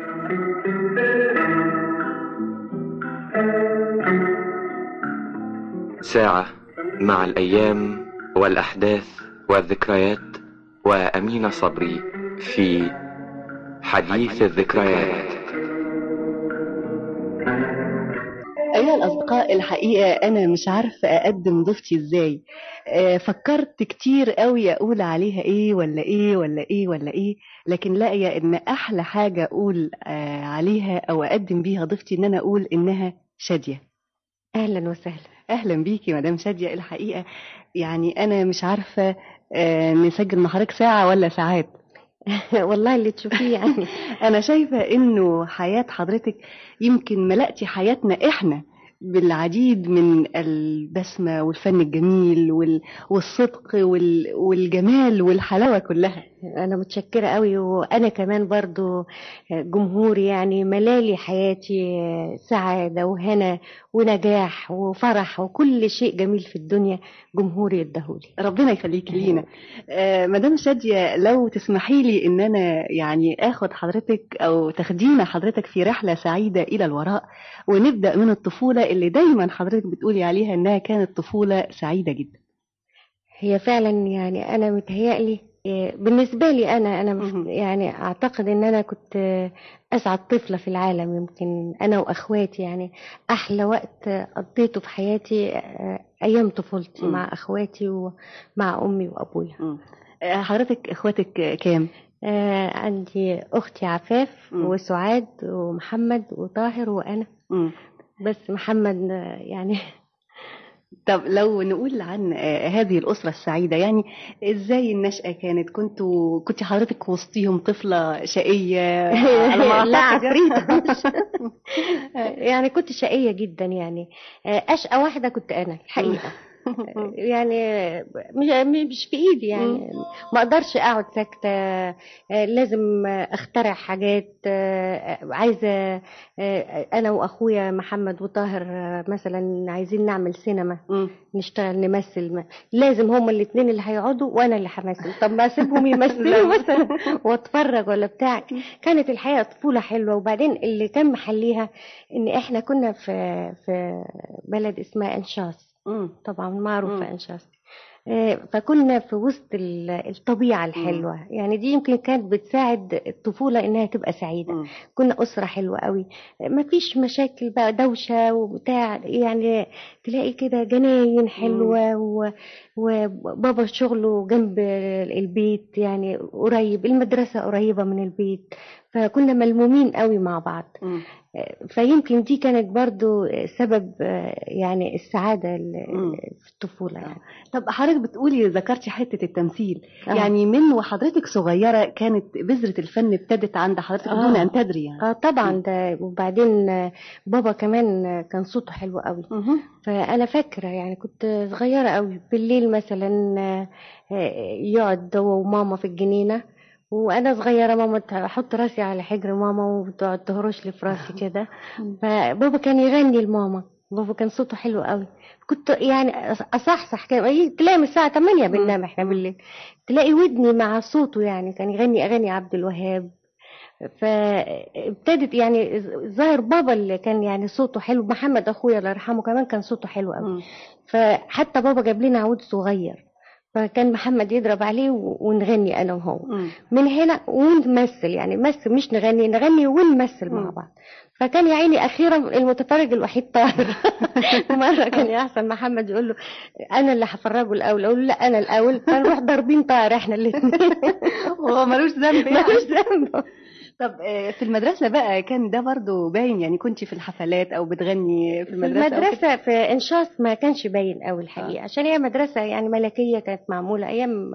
ساعة مع الأيام والأحداث والذكريات، وأمين صبري في حديث الذكريات. أيها الأصدقاء، الحقيقة أنا مش عارفة أقدم ضيفتي إزاي. فكرت كتير قوي أقول عليها إيه ولا إيه ولا إيه ولا إيه، لكن لاقية إن أحلى حاجة أقول عليها أو أقدم بيها ضيفتي إن أنا أقول إنها شادية. أهلا وسهلا. أهلا بيكي مدام شادية. الحقيقة يعني أنا مش عارفة نسجل مع حضرتك ساعة ولا ساعات. والله اللي تشوفيه يعني. أنا شايفة إنه حياة حضرتك يمكن ملأتي حياتنا إحنا بالعديد من البسمة والفن الجميل والصدق والجمال والحلاوة كلها. أنا متشكرة قوي، وأنا كمان برضو جمهوري يعني ملالي حياتي سعادة وهنا ونجاح وفرح وكل شيء جميل في الدنيا جمهوري يدهولي. ربنا يخليك لينا. مدام شادية، لو تسمحي لي إن أنا يعني آخد حضرتك أو تاخدينا حضرتك في رحلة سعيدة إلى الوراء، ونبدأ من الطفولة اللي دايما حضرتك بتقولي عليها إنها كانت طفولة سعيدة جدا. هي فعلا يعني أنا متهيألي بالنسبة لي أنا يعني أعتقد إن أنا كنت أسعد طفلة في العالم. يمكن أنا وأخواتي يعني أحلى وقت قضيته في حياتي أيام طفولتي مع أخواتي ومع أمي وأبويا. حضرتك إخواتك كام؟ عندي أختي عفاف وسعاد ومحمد وطاهر وأنا. بس محمد يعني. طب لو نقول عن هذه الأسرة السعيدة، يعني إزاي النشأة كانت؟ كنت حضرتك وسطيهم طفلة شقية؟ لا عفريتة. يعني كنت شقية جدا، يعني أشقى واحدة كنت أنا الحقيقة. يعني مش في ايدي، يعني ما اقدرش اقعد ساكته، لازم اخترع حاجات. عايزه انا واخويا محمد وطاهر مثلا عايزين نعمل سينما، نشتغل نمثل، لازم هما الاثنين اللي هيقعدوا وانا اللي همثل. طب ما اسيبهم يمثلوا مثلا واتفرج ولا بتاع. كانت الحقيقه طفوله حلوه. وبعدين اللي كان محليها ان احنا كنا في بلد اسمها انشاص، طبعا معروفة إنشاص. فكنا في وسط الطبيعة الحلوة، يعني دي يمكن كانت بتساعد الطفولة إنها تبقى سعيدة. كنا أسرة حلوة قوي، ما فيش مشاكل بقى دوشة وبتاع، يعني تلاقي كده جناين حلوة وبابا شغله جنب البيت، يعني قريب المدرسة قريبة من البيت، فكنا ملمومين قوي مع بعض. فيمكن دي كانت برضو سبب يعني السعادة في الطفولة يعني. طب حضرتك بتقولي ذكرتي حتة التمثيل، يعني من وحضرتك صغيرة كانت بذرة الفن ابتدت عند حضرتك دون أن تدري يعني؟ طبعا ده. وبعدين بابا كمان كان صوته حلو قوي. فأنا فاكرة يعني كنت صغيرة قوي، بالليل مثلا يقعد هو وماما في الجنينة، وانا صغيره ماما تحط راسي على حجر ماما وتقعد تهرش لي في راسي كده. فبابا كان يغني لماما، بابا كان صوته حلو قوي. كنت يعني اصحصح كده، تلاقي من الساعه 8 بننام احنا بالليل، تلاقي ودني مع صوته، يعني كان يغني اغاني عبد الوهاب. فابتدت يعني ظاهر بابا اللي كان يعني صوته حلو. محمد اخويا الله يرحمه كمان كان صوته حلو قوي. فحتى بابا جاب لنا عود صغير، فكان محمد يضرب عليه ونغني انا وهو من هنا ونمثل، يعني نمثل مش نغني ونمثل مع بعض. فكان يا عيني اخيرا المتفرج الوحيد طاهر. مره كان يحصل محمد يقول له انا اللي هفرجه الاول، اقول له لا انا الاول، فنروح ضاربين طاهر احنا الاثنين. هو ملوش ذنب يعني. ملوش ذنب. طب في المدرسة بقى كان ده برضو باين؟ يعني كنتي في الحفلات أو بتغني في المدرسة؟ في المدرسة في إنشاص ما كانش باين قوي الحقيقة، عشان هي مدرسة يعني ملكية كانت معمولة أيام.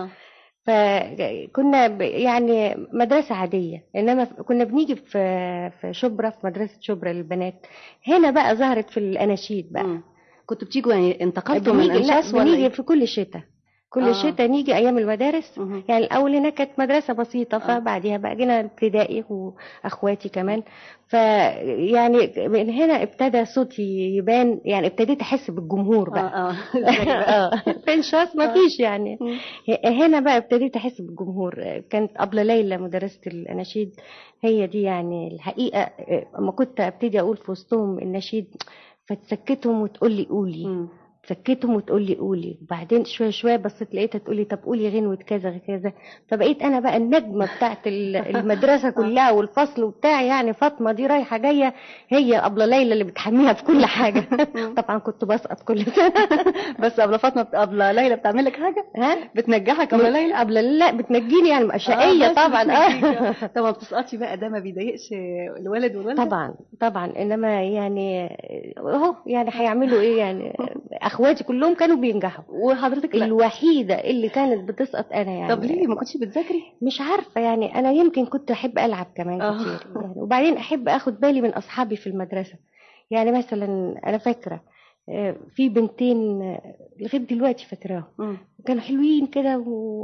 فكنا يعني مدرسة عادية، إنما كنا بنيجي في شبرا، في مدرسة شبرا للبنات. هنا بقى ظهرت في الأناشيد بقى. كنتوا بتيجوا يعني انتقلتوا من إنشاص ولا بنيجي في كل شتاء كل شتاء نيجي ايام المدارس. يعني الاول هناك كانت مدرسه بسيطه، فبعديها بقى جينا ابتدائي واخواتي كمان. فيعني من هنا ابتدى صوتي يبان، يعني ابتديت احس بالجمهور بقى. في انشاص ما فيش يعني. هنا بقى ابتديت احس بالجمهور. كانت أبلة ليلى مدرسة الأناشيد، هي دي يعني الحقيقة. اما كنت ابتدي اقول في وسطهم النشيد فتسكتهم وتقول لي قولي، تسكتهم وتقول لي قولي. وبعدين شويه شويه بصيت لقيتها تقول لي طب قولي غنوه كذا كذا. فبقيت انا بقى النجمه بتاعت المدرسه كلها والفصل بتاعي. يعني فاطمه دي رايحه جايه، هي ابله ليلى اللي بتحميها في كل حاجه. طبعا كنت بسقط كل سنه. بس ابله ليلى بتعمل لك حاجه؟ بتنجحك ابله ليلى؟ ابله لا بتنجيني يعني شقيه طبعا. طب ما بتسقطي بقى، ده ما بيضايقش الولد والولده؟ طبعا انما يعني اهو يعني هيعملوا ايه يعني. اخواتي كلهم كانوا بينجحوا وحضرتك لا؟ الوحيده اللي كانت بتسقط انا يعني. طب ليه ما كنتش بتذاكري؟ مش عارفه يعني، انا يمكن كنت احب العب كمان كتير يعني. وبعدين احب اخد بالي من اصحابي في المدرسه. يعني مثلا انا فاكره في بنتين لغايه دلوقتي فاكراهم، كانوا حلوين كده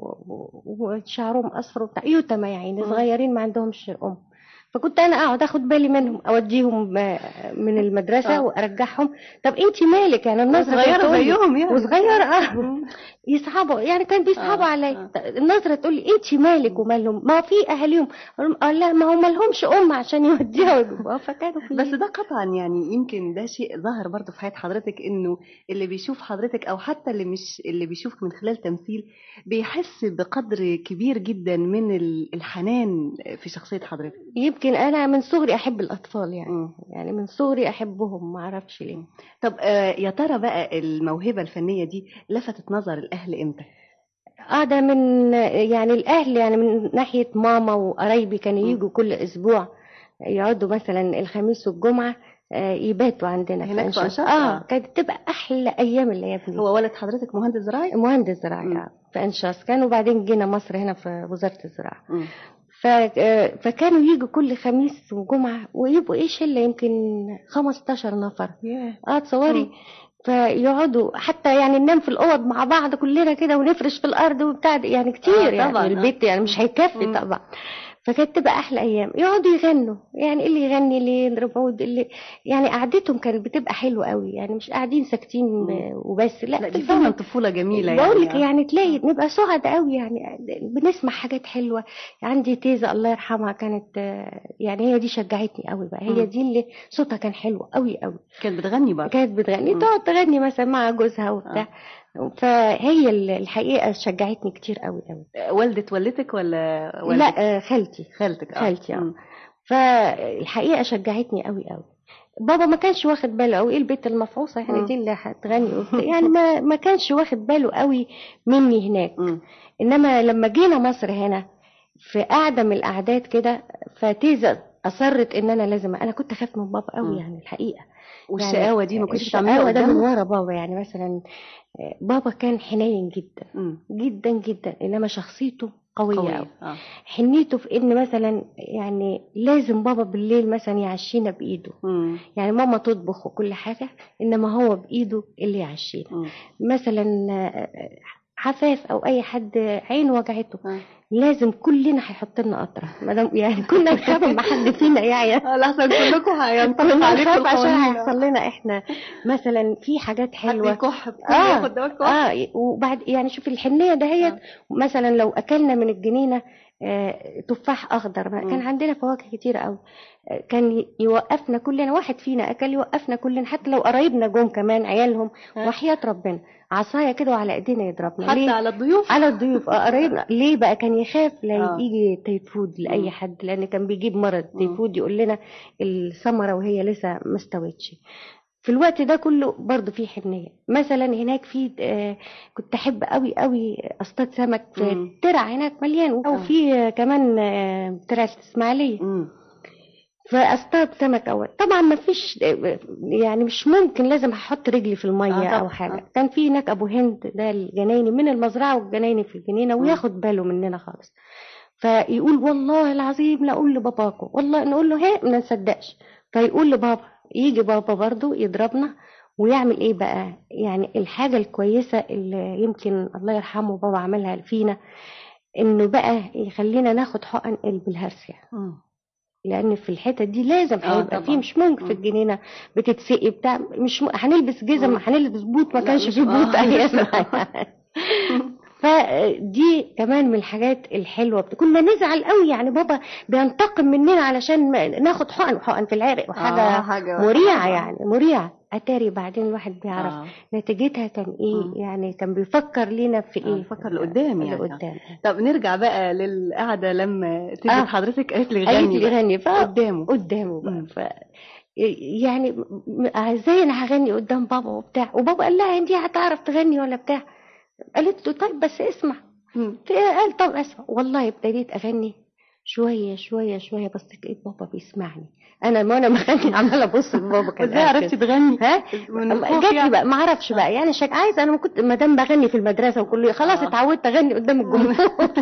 وشعرهم اصفر وبتاع، يتامى يعني صغيرين ما عندهمش ام. فكنت انا اقعد اخد بالي منهم، اوديهم من المدرسه وارجعهم. طب انت مالك يعني؟ النظره صغيره زيهم يعني، وصغيره يصعبوا يعني، كان بيصعبوا عليا. النظره تقول لي انت مالك ومالهم؟ ما في اهاليهم. لا ما هم مالهمش ام عشان يوديها ويجيبوها. فكانوا بس ده قطعا يعني يمكن ده شيء ظاهر برضه في حياه حضرتك، انه اللي بيشوف حضرتك او حتى اللي بيشوفك من خلال تمثيل بيحس بقدر كبير جدا من الحنان في شخصيه حضرتك. يمكن انا من صغري احب الاطفال يعني. يعني من صغري احبهم، ما اعرفش ليه. طب يا ترى بقى الموهبه الفنيه دي لفتت نظر الاهل امتى؟ ده من يعني الاهل، يعني من ناحيه ماما وقرايبي كانوا يجوا كل اسبوع، يقعدوا مثلا الخميس والجمعه يباتوا عندنا هناك في أنشاص. كانت تبقى احلى ايام الايام دي. هو ولد حضرتك مهندس زراعي؟ مهندس زراعي في أنشاص كان، وبعدين جينا مصر هنا في وزاره الزراعه. فكانوا يجوا كل خميس وجمعه ويبقوا ايه شله يمكن 15 نفر. تصوري. فيقعدوا حتى يعني ننام في الاوض مع بعض كلنا كده ونفرش في الارض وبتاع يعني كتير. يعني البيت يعني مش هيكفي طبعا. فكانت تبقى احلى ايام. يقعدوا يغنوا، يعني اللي يغني اللي يضرب عود، اللي يعني قعدتهم كانت بتبقى حلوه قوي. يعني مش قاعدين ساكتين وبس، لا دي فعلا طفوله جميله. بقول لك يعني تلاقي نبقى سعد قوي يعني، بنسمع حاجات حلوه. عندي تيزه الله يرحمها كانت يعني هي دي شجعتني قوي بقى. هي دي اللي صوتها كان حلو قوي قوي. كانت بتغني بقى؟ كانت بتغني، تقعد تغني مثلا مع جوزها وبتاع. فهي الحقيقه شجعتني كتير قوي قوي. والدتك ولا والدك؟ لا خالتي. خالتي. فالحقيقه شجعتني قوي قوي. بابا ما كانش واخد باله قوي، ايه البيت المفعوصه يعني دي اللي هتغني يعني ما كانش واخد باله قوي مني هناك. انما لما جينا مصر هنا في قعده من القعدات كده، فتيزه اصرت ان انا لازم. انا كنت اخاف من بابا قوي يعني الحقيقه. والشقاوه يعني دي ما كنتش بتعمليها قدامه؟ ده من ورا بابا. يعني مثلا بابا كان حنين جدا جدا جدا، انما شخصيته قوية. حنيته في ان مثلا يعني لازم بابا بالليل مثلا يعشينا بايده. يعني ماما تطبخ وكل حاجة، انما هو بايده اللي يعشينا. مثلا حفاف او اي حد عينه وجعته لازم كلنا هيحط لنا قطره، يعني كنا نخاف ما حد فينا يعني لحسن كلكم هينطبق عليكم القوانين عشان هيحصل لنا احنا مثلا في حاجات حلوه. حد يكح ياخد دواء كح. وبعد يعني شوف الحنيه دهيت. مثلا لو اكلنا من الجنينه تفاح اخضر، كان عندنا فواكه كتير قوي، كان يوقفنا كلنا، واحد فينا اكل يوقفنا كلنا، حتى لو قرايبنا جم كمان عيالهم وحياة ربنا عصايه كده وعلى ايدينا يضربنا. حتى ليه؟ على الضيوف. على الضيوف قرايبنا. ليه بقى؟ كان يخاف لا يجي تيفود لاي حد، لان كان بيجيب مرض تيفود يقول لنا الثمره وهي لسه ما استوتش. في الوقت ده كله برضو في حنيه. مثلا هناك في كنت احب قوي قوي اصطاد سمك في ترع هناك مليان، او في كمان ترع الاسماعيليه. فاصطاد سمك اول. طبعا ما فيش يعني مش ممكن لازم احط رجلي في الميه او حاجه. كان في هناك ابو هند ده الجنايني من المزرعه والجنايني في الجنينه، وياخد باله مننا خالص. فيقول والله العظيم لا اقول لباباكم، والله نقول له ما نصدقش. فيقول لبابا، يجي بابا برضو يضربنا ويعمل ايه بقى؟ يعني الحاجة الكويسة اللي يمكن الله يرحمه بابا عملها فينا، انه بقى يخلينا ناخد حقن قلب الهرسة، لان في الحته دي لازم هيبقى فيه، مش ممكن في الجنينه بتتسقي بتاع، مش هنلبس جزم، هنلبس بوت، ما كانش فيه بوت ايامها. فدي كمان من الحاجات الحلوه، كنا نزعل قوي يعني بابا بينتقم مننا علشان ناخد حقن في العرق، وحاجه مريعه يعني مريعه. اتاري بعدين الواحد بيعرف نتيجتها كان ايه. يعني كان بيفكر لينا في ايه، بيفكر لقدام يعني. لقدام. طب نرجع بقى للقعده لما تثبت حضرتك قالت لي غني، قدامه بقى. يعني ازاي انا هغني قدام بابا وبتاع، وبابا قال لها انت هتعرف تغني ولا بتاع؟ قالت له طيب بس اسمع. قال طب اسمع. والله ابتديت اغني شويه شويه شويه، بس لقيت بابا بيسمعني. انا ما انا مغني عماله ابص لبابا. كان ازاي عرفتي تغني؟ جات لي بقى ما اعرفش بقى يعني عايزه. انا ما كنت ما دام بغني في المدرسه وكله خلاص اتعودت اغني قدام الجمهور.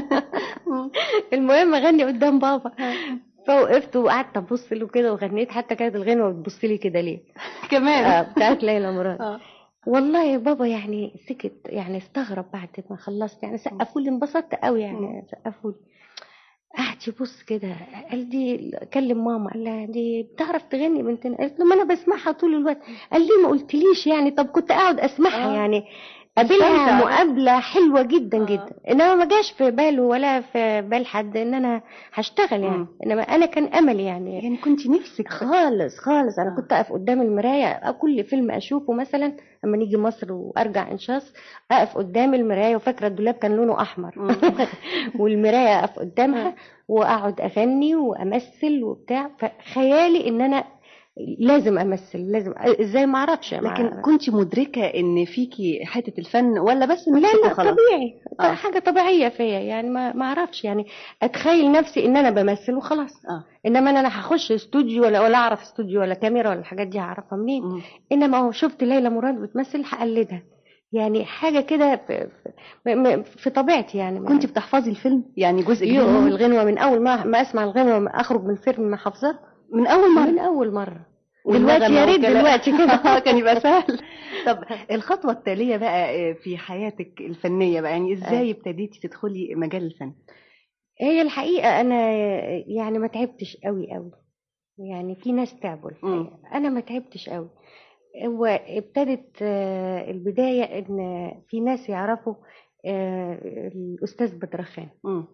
المهم اغني قدام بابا. فوقفت وقعدت ابص له كده وغنيت، حتى كانت الغنوه بتبص لي كده ليه كمان بتاعت ليلى مراد. والله بابا يعني سكت، يعني استغرب بعد ما خلصت، يعني سقفوا لي، انبسطت قوي يعني سقفوا لي. قعد يبص كده، قال دي كلم ماما، قال لها دي بتعرف تغني بنتنا؟ قالت له ما انا بسمعها طول الوقت. قال لي ما قلتليش يعني؟ طب كنت اقعد اسمعها يعني. قابلها مقابلة حلوة جدا جدا، انما ما جاش في باله ولا في بال حد ان انا هشتغل يعني. انما انا كان املي يعني كنت نفسك خالص. انا كنت اقف قدام المراية، كل فيلم اشوفه مثلا لما نيجي مصر وارجع انشاص، اقف قدام المراية، وفاكرة الدولاب كان لونه احمر والمراية اقف قدامها واقعد اغني وامثل وبتاع. فخيالي ان انا لازم امثل، لازم ازاي ما اعرفش. لكن كنت مدركه ان فيكي حته الفن ولا بس لا طبيعي حاجه طبيعيه فيا يعني، ما اعرفش يعني اتخيل نفسي ان انا بمثل وخلاص. انما انا هخش استوديو ولا اعرف استوديو ولا كاميرا ولا الحاجات دي هعرفها منين؟ انما هو شفت ليلى مراد بتمثل هقلدها يعني، حاجه كده في طبيعتي يعني. كنت بتحفظي الفيلم يعني جزء كبير؟ الغنوه من اول ما اسمع الغنوه اخرج من الفيلم ما حافظاها من اول مره. دلوقتي يا ريت دلوقتي كده كان يبقى سهل. طب الخطوه التاليه بقى في حياتك الفنيه بقى، يعني ازاي ابتديتي تدخلي مجال الفن؟ هي الحقيقه انا يعني ما تعبتش قوي يعني، في ناس تعبوا الحقيقه، انا ما تعبتش قوي. هو ابتدت البدايه ان في ناس يعرفوا الاستاذ بدرخان.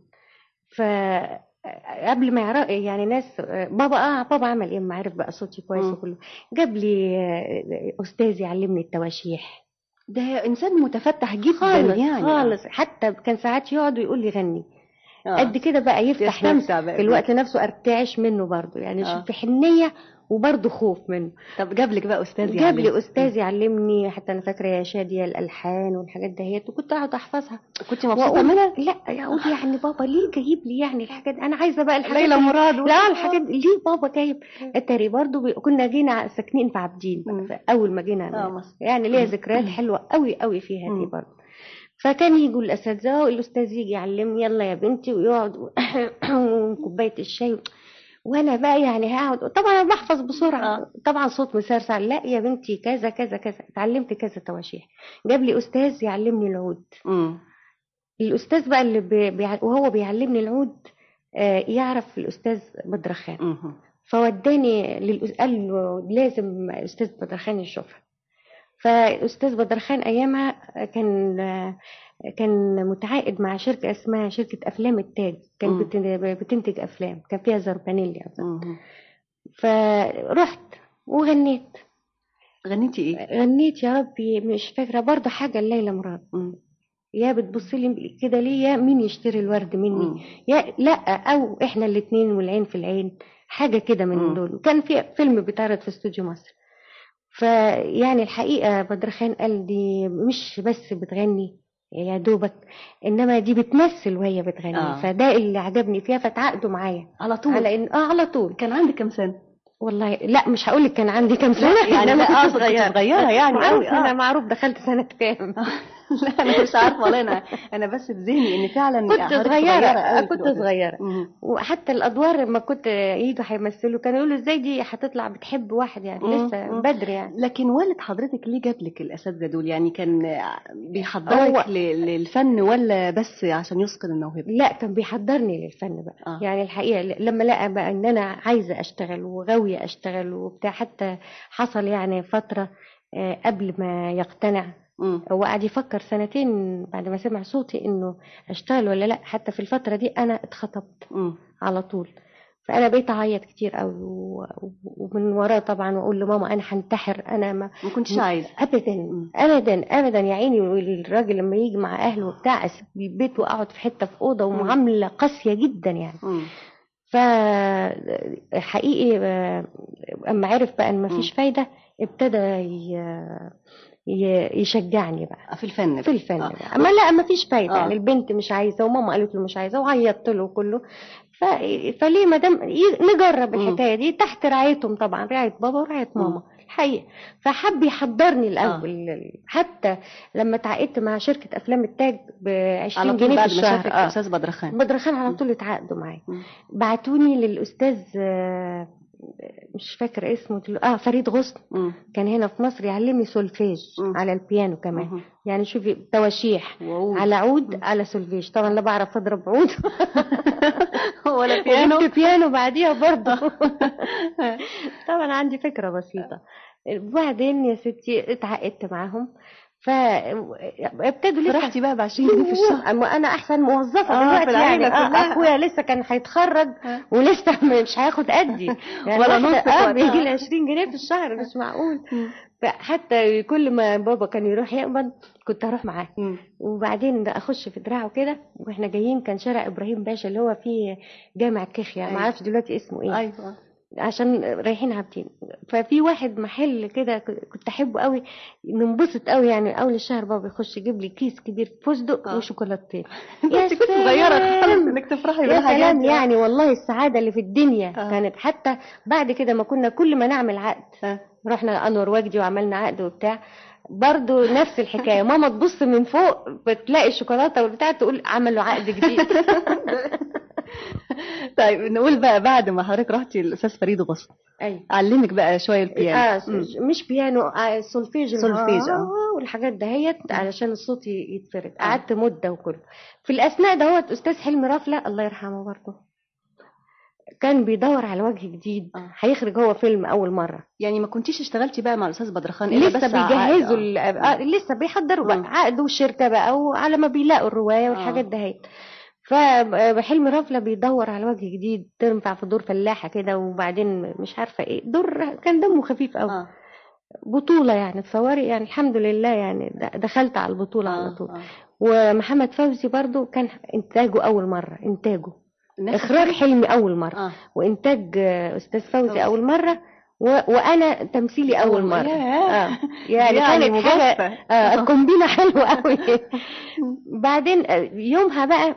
فقبل ما يعرف يعني ناس بابا عمل ايه؟ ما عرف بقى صوتي كويس وكله، جاب لي استاذ يعلمني التواشيح. ده انسان متفتح جدا يعني خالص. حتى كان ساعات يقعد ويقول لي غني قد كده بقى، يفتح نفسه في الوقت نفسه ارتعش منه برضه يعني. في حنيه وبرضه خوف منه. طب جاب لك بقى استاذ جاب لي استاذ يعلمني، حتى انا فاكره يا شاديه الالحان والحاجات دهيت، وكنت اقعد احفظها. كنت مبسوطه منها؟ لا اقول يعني بابا ليه جايب لي يعني الحاجات دي؟ انا عايزه بقى الحاجات ليلى مراد لا الحاجات ليه بابا جايب؟ اتاري برضه كنا جينا ساكنين في عابدين اول ما جينا يعني ليا ذكريات حلوه قوي فيها دي برضه. فكان يجوا الاساتذه والاستاذ يجي يعلمني، يلا يا بنتي، ويقعد كوبايه الشاي، وانا بقى يعني هقعد طبعا انا بحفظ بسرعه. طبعا صوت مسرسع، لا يا بنتي كذا كذا كذا. اتعلمت كذا تواشيح. جاب لي استاذ يعلمني العود. الاستاذ بقى اللي وهو بيعلمني العود يعرف الاستاذ بدرخان. فوداني قال له لازم الاستاذ بدرخان يشوفها. فالاستاذ بدرخان ايامها كان متعاقد مع شركه اسمها شركه افلام التاج، كان بتنتج افلام، كان فيها زربانيلي. فرحت وغنيت. غنيتي ايه؟ غنيت يا ربي مش فاكره برضه حاجه ليلى مراد. يا بتبص لي كده ليه؟ يا مين يشتري الورد مني؟ يا لا، او احنا الاثنين والعين في العين، حاجه كده من دول. كان في فيلم بيتعرض في استوديو مصر. فيعني الحقيقه بدرخان قال دي مش بس بتغني يا دوبك، انما دي بتمثل وهي بتغني. فده اللي عجبني فيها، فتعاقدوا معايا على طول. على ان على طول. كان عندك كام سنه؟ والله لا مش هقول لك كان عندي كام سنه يعني لا صغيره يعني قوي. انا معروف دخلت سنه كام. لا انا مش عارفه والله، انا بس بذهني ان فعلا كنت حضرتك صغيرة، أوي في كنت الوقت ده. صغيرة. مم. وحتى الأدوار لما كنت يجوا هيمثلوا كانوا يقولوا ازاي دي هتطلع بتحب واحد، يعني لسه مم. بدري يعني. لكن والد حضرتك ليه جاب لك الاساتذه دول؟ يعني كان بيحضرك هو للفن ولا بس عشان يثقل الموهبه؟ لا، كان بيحضرني للفن بقى. اه. يعني الحقيقة لما لقى بقى ان انا عايزة اشتغل وغاوية اشتغل وبتاع، حتى حصل يعني فترة قبل ما يقتنع. مم. هو قعد يفكر سنتين بعد ما سمع صوتي انه اشتغل ولا لا. حتى في الفترة دي انا اتخطبت مم. على طول. فانا بقيت اعيط كتير قوي ومن وراه طبعا، واقول لماما انا هنتحر، انا ما كنتش عايزه. ابدا مم. ابدا ابدا يا عيني. الراجل لما يجي مع اهله وبتاع اسيب البيت واقعد في حته في اوضه، ومعامله قاسيه جدا يعني. مم. فحقيقي اما عرف بقى ان مفيش فايده، ابتدى يشجعني بقى في الفن في الفن آه. بقى. اما لا مفيش فايده آه. يعني، البنت مش عايزه وماما قالت له مش عايزه وعيطت له كله. فليه ما دام نجرب الحكايه دي تحت رعايتهم طبعا، رعايه بابا ورعايه ماما الحقيقه. فحب يحضرني الاول. حتى لما اتعاقدت مع شركه افلام التاج ب 20 جنيه في الشهر، بعد ما شافك استاذ بدرخان. بدرخان على طول اتعاقدوا معايا. بعتوني للاستاذ مش فاكر اسمه فريد غصن. كان هنا في مصر يعلمني سولفيج على البيانو كمان. يعني شوفي تواشيح على عود على سولفيج. طبعا لا بعرف اضرب عود ولا بيانو. وجبت بيانو بعديها برضه. طبعا عندي فكرة بسيطة. بعدين يا ستي اتعاقدت معاهم، فابتدوا لسه. فرحتي بقى ب 20 جنيه في الشهر؟ انا احسن موظفه دلوقتي يعني. اخويا لسه كان هيتخرج ولسه مش هياخد قدي يعني، ولا نص. بيجي لي 20 جنيه في الشهر، مش معقول. فحتى كل ما بابا كان يروح يقبض كنت اروح معاه. وبعدين اخش في دراعه كده واحنا جايين، كان شارع ابراهيم باشا اللي هو فيه جامع الكيخيا. ما اعرفش دلوقتي اسمه ايه. ايوه. عشان رايحين عابدين. ففي واحد محل كده كنت احبه قوي، ننبسط قوي يعني. اول الشهر بابا يخش يجيب لي كيس كبير فستق وشوكولاتتين. يا كنت صغيره خالص انك تفرحي بالحاجات دي. يعني والله السعاده اللي في الدنيا كانت. حتى بعد كده ما كنا كل ما نعمل عقد، رحنا انور وجدي وعملنا عقد وبتاع، برضو نفس الحكايه. ماما تبص من فوق بتلاقي الشوكولاته والبتاع تقول عملوا عقد جديد. طيب نقول بقى بعد ما حضرتك رحتي الاستاذ فريد غصن، ايوه، علمك بقى شويه البيانو. مش بيانو، سولفيج والحاجات دهيت علشان الصوت يتفرد. قعدت مده وكله. في الاثناء دهوت استاذ حلمي رافله الله يرحمه برضه كان بيدور على وجه جديد. هيخرج هو فيلم اول مره. يعني ما كنتيش اشتغلتي بقى مع الاستاذ بدرخان؟ لسه بس بيجهزوا لسه بيحضروا بقى عقد والشركه بقى، وعلى ما بيلاقوا الروايه والحاجات دهيت. فحلمي رافله بيدور على وجه جديد تنفع في دور فلاحه كده، وبعدين مش عارفه ايه دور كان دمه خفيف قوي. بطوله يعني تصوري يعني. الحمد لله يعني دخلت على البطوله على طول. ومحمد فوزي برضو كان انتاجه اول مره، اخراج حلمي اول مره وانتاج استاذ فوزي اول مره، وانا تمثيلي اول مره. يعني كانت حاجه كومبينه حلوه قوي. بعدين يومها بقى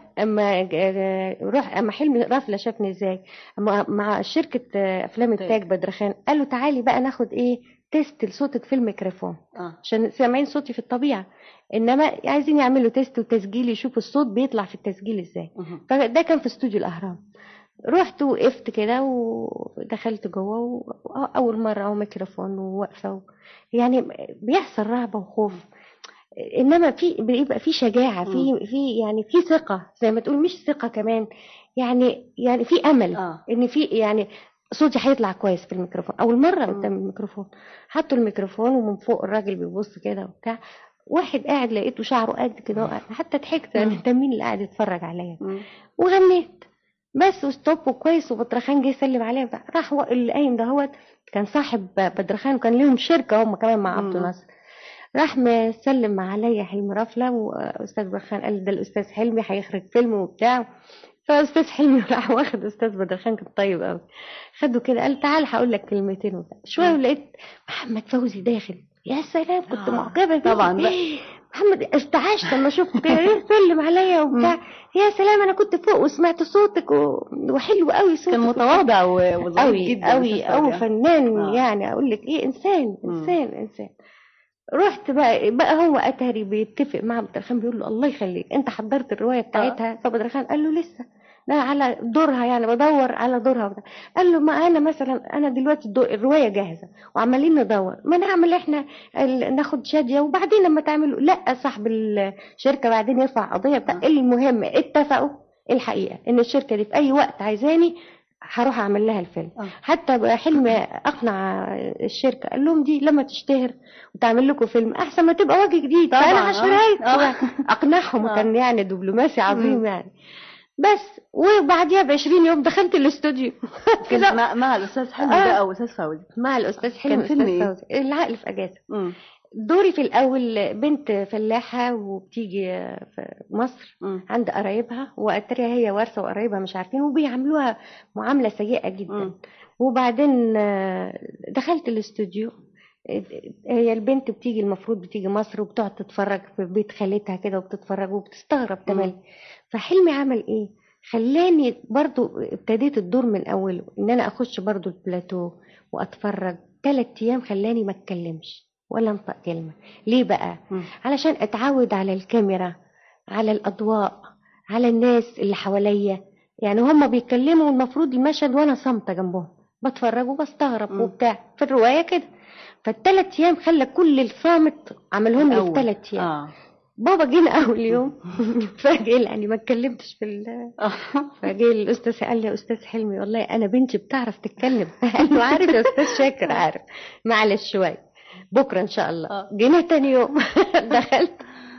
اما حلمي رافله شافني ازاي مع شركه افلام التاج بدرخان، قال له تعالي بقى ناخد تيست لصوتك في الميكروفون عشان سامعين صوتي في الطبيعه، انما عايزين يعملوا تيست وتسجيل يشوفوا الصوت بيطلع في التسجيل ازاي. فده كان في استوديو الاهرام. رحت وقفت كده ودخلت جوه، واول مره ميكروفون وواقفه يعني بيحصل رهبه وخوف، انما بيبقى في شجاعه، في يعني في ثقه زي ما تقول، مش ثقه كمان يعني في امل ان في يعني صوتي هيطلع كويس في الميكروفون. اول مره قدام الميكروفون حطوا الميكروفون ومن فوق الراجل بيبص كده وبتاع، واحد قاعد لقيته شعره قد كده، حتى ضحكت انت مين اللي قاعد يتفرج عليا. وغنيت بس وستوب وكويس. وبدرخان جه يسلم عليا بقى. راح اللي قايم دهوت كان صاحب بدرخان وكان لهم شركه هم كمان مع عبد الناصر. راح مسلم عليا حلمي رافله، واستاذ بدرخان قال ده الاستاذ حلمي هيخرج فيلم وبتاع. فاستاذ حلمي راح واخد استاذ بدرخان كان طيب قوي، خده كده قال تعال هقول لك كلمتين وبتاع. شويه ولقيت محمد فوزي داخل. يا سلام كنت معجبه بيه طبعا بقى. محمد ارتعشت لما شفت كده سلم عليا وبتاع. يا سلام انا كنت فوق وسمعت صوتك وحلو قوي صوتك. كان متواضع وظريف جدا قوي فنان. يعني اقول لك انسان. رحت بقى هو اتاري بيتفق مع بدر خان، بيقول له الله يخليك انت حضرت الروايه بتاعتها؟ فبدر خان قال له لسه، ده على دورها يعني بدور على دورها وبتاع. قال له ما انا مثلا انا دلوقتي الروايه جاهزه وعمالين ندور، ما نعمل احنا ناخد شاديه وبعدين لما تعملوا. لا صاحب الشركه بعدين يرفع قضيه بتاع. المهم اتفقوا الحقيقه ان الشركه دي في اي وقت عايزاني هروح اعمل لها الفيلم. حتى حلمي اقنع الشركه، قال لهم دي لما تشتهر وتعمل لكم فيلم احسن ما تبقى وجه جديد، فانا هشتريها. اقنعهم، وكان يعني دبلوماسي عظيم يعني. بس وبعديها ب20 يوم دخلت الاستوديو كده مع الاستاذ حلمي بقى واستاذ فوزي. مع الاستاذ حلمي كان فيلم واستاذ فوزي، العقل في اجازه. دوري في الاول بنت فلاحه وبتيجي في مصر عند قرايبها، واتريها هي وارثه وقرايبها مش عارفين وبيعاملوها معامله سيئه جدا. وبعدين دخلت الاستوديو. هي البنت بتيجي المفروض بتيجي مصر وبتقعد تتفرج في بيت خالتها كده وبتتفرج وبتستغرب تمام. فحلمي عمل ايه؟ خلاني برضو ابتديت الدور من اوله، ان انا اخش برضو البلاتو واتفرج 3 ايام. خلاني ما اتكلمش ولا انطق كلمه. ليه بقى؟ علشان اتعود على الكاميرا، على الاضواء، على الناس اللي حواليا. يعني هم بيتكلموا المفروض المشهد وانا صامته جنبهم بتفرج وبستغرب وبتاع. في الروايه كده. ف3 ايام خلى كل الصامت عملهم لي في 3 ايام. بابا جينا اول يوم فجأة يعني ما اتكلمتش في فجأة الاستاذ قال لي يا استاذ حلمي والله انا بنتي بتعرف تتكلم. قال له عارف يا استاذ شاكر عارف، معلش شويه بكره ان شاء الله. جينا تاني يوم دخلت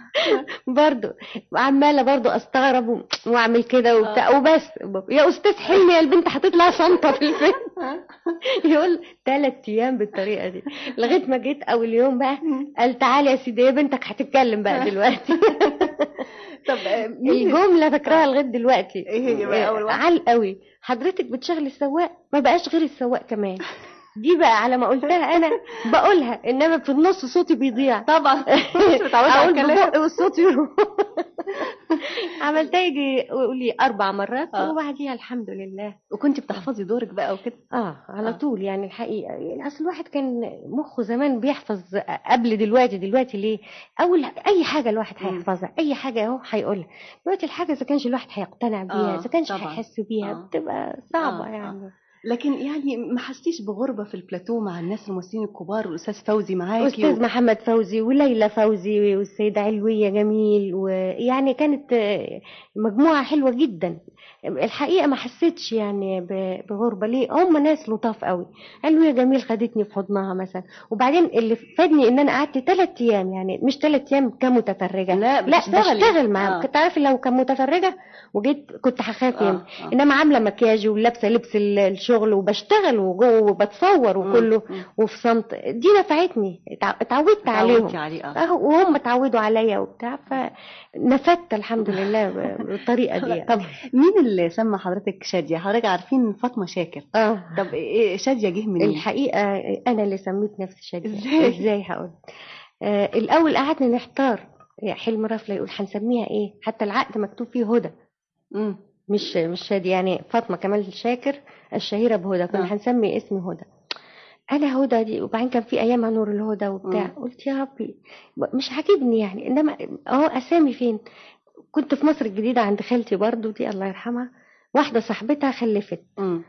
برضو عماله برضو استغرب واعمل كده وبتاع وبس. يا استاذ حلمي يا البنت هتطلع صامته في الفيلم. يقول 3 ايام بالطريقه دي لغايه ما جيت اول يوم بقى قال تعالي يا سيدي يا بنتك هتتكلم بقى دلوقتي. طب الجمله فاكراها لغايه دلوقتي. ايه هي بقى اول واحده؟ عال قوي. حضرتك بتشغل السواق؟ ما بقاش غير السواق كمان. دي بقى على ما قلتها انا بقولها، انما في النص صوتي بيضيع طبعا. مش متعوده على الكلام والصوت يروح. عملتها يجي قولي 4 مرات وبعديها الحمد لله. وكنت بتحفظي دورك بقى وكده؟ على طول يعني الحقيقه. يعني اصل الواحد كان مخه زمان بيحفظ قبل دلوقتي ليه؟ اول اي حاجه الواحد هيحفظها، اي حاجه اهو هيقولها. دلوقتي الحاجه اذا كانش الواحد هيقتنع بيها، اذا كانش هيحس بيها بتبقى صعبه يعني. لكن يعني ما حسيتيش بغربة في البلاتو مع الناس الممثلين الكبار والأستاذ فوزي معاكي؟ أستاذ محمد فوزي وليلى فوزي والسيدة علوية جميل، ويعني كانت مجموعة حلوة جدا الحقيقة. ما حسيتش يعني بغربة. ليه؟ هم ناس لطاف قوي. علوية جميل خدتني في حضنها مثلا. وبعدين اللي فادني ان انا قعدت 3 ايام، يعني مش 3 ايام كمتفرجة، لا بشتغل معاهم. كنت عارفة لو كمتفرجة وجيت كنت هخاف انما عاملة مكياجي ولابسة لبس الشغل وبشتغل وجوه وبتصور وكله وفي صمت. دي نفعتني، اتعودت عليهم وهم اتعودوا عليا وبتاع، فنفدت الحمد لله بالطريقة دي. طب مين اللي سمى حضرتك شادية؟ حضرتك عارفين فاطمة شاكر. طب إيه شادية جه منين؟ الحقيقة انا اللي سميت نفسي شادية. ازاي هقول؟ الاول قعدنا نحتار. حلمي رفله يقول هنسميها ايه، حتى العقد مكتوب فيه هدى. مش شادية يعني. فاطمة كمال شاكر الشهيرة بهدى، كنا هنسمي اسمي هدى. انا هدى دي. وبعدين كان في ايامها نور الهدى وبتاع. قلت يا ربي مش عاجبني يعني. انما اسامي فين؟ كنت في مصر الجديدة عند خالتي برضو دي الله يرحمها، واحدة صاحبتها خلفت.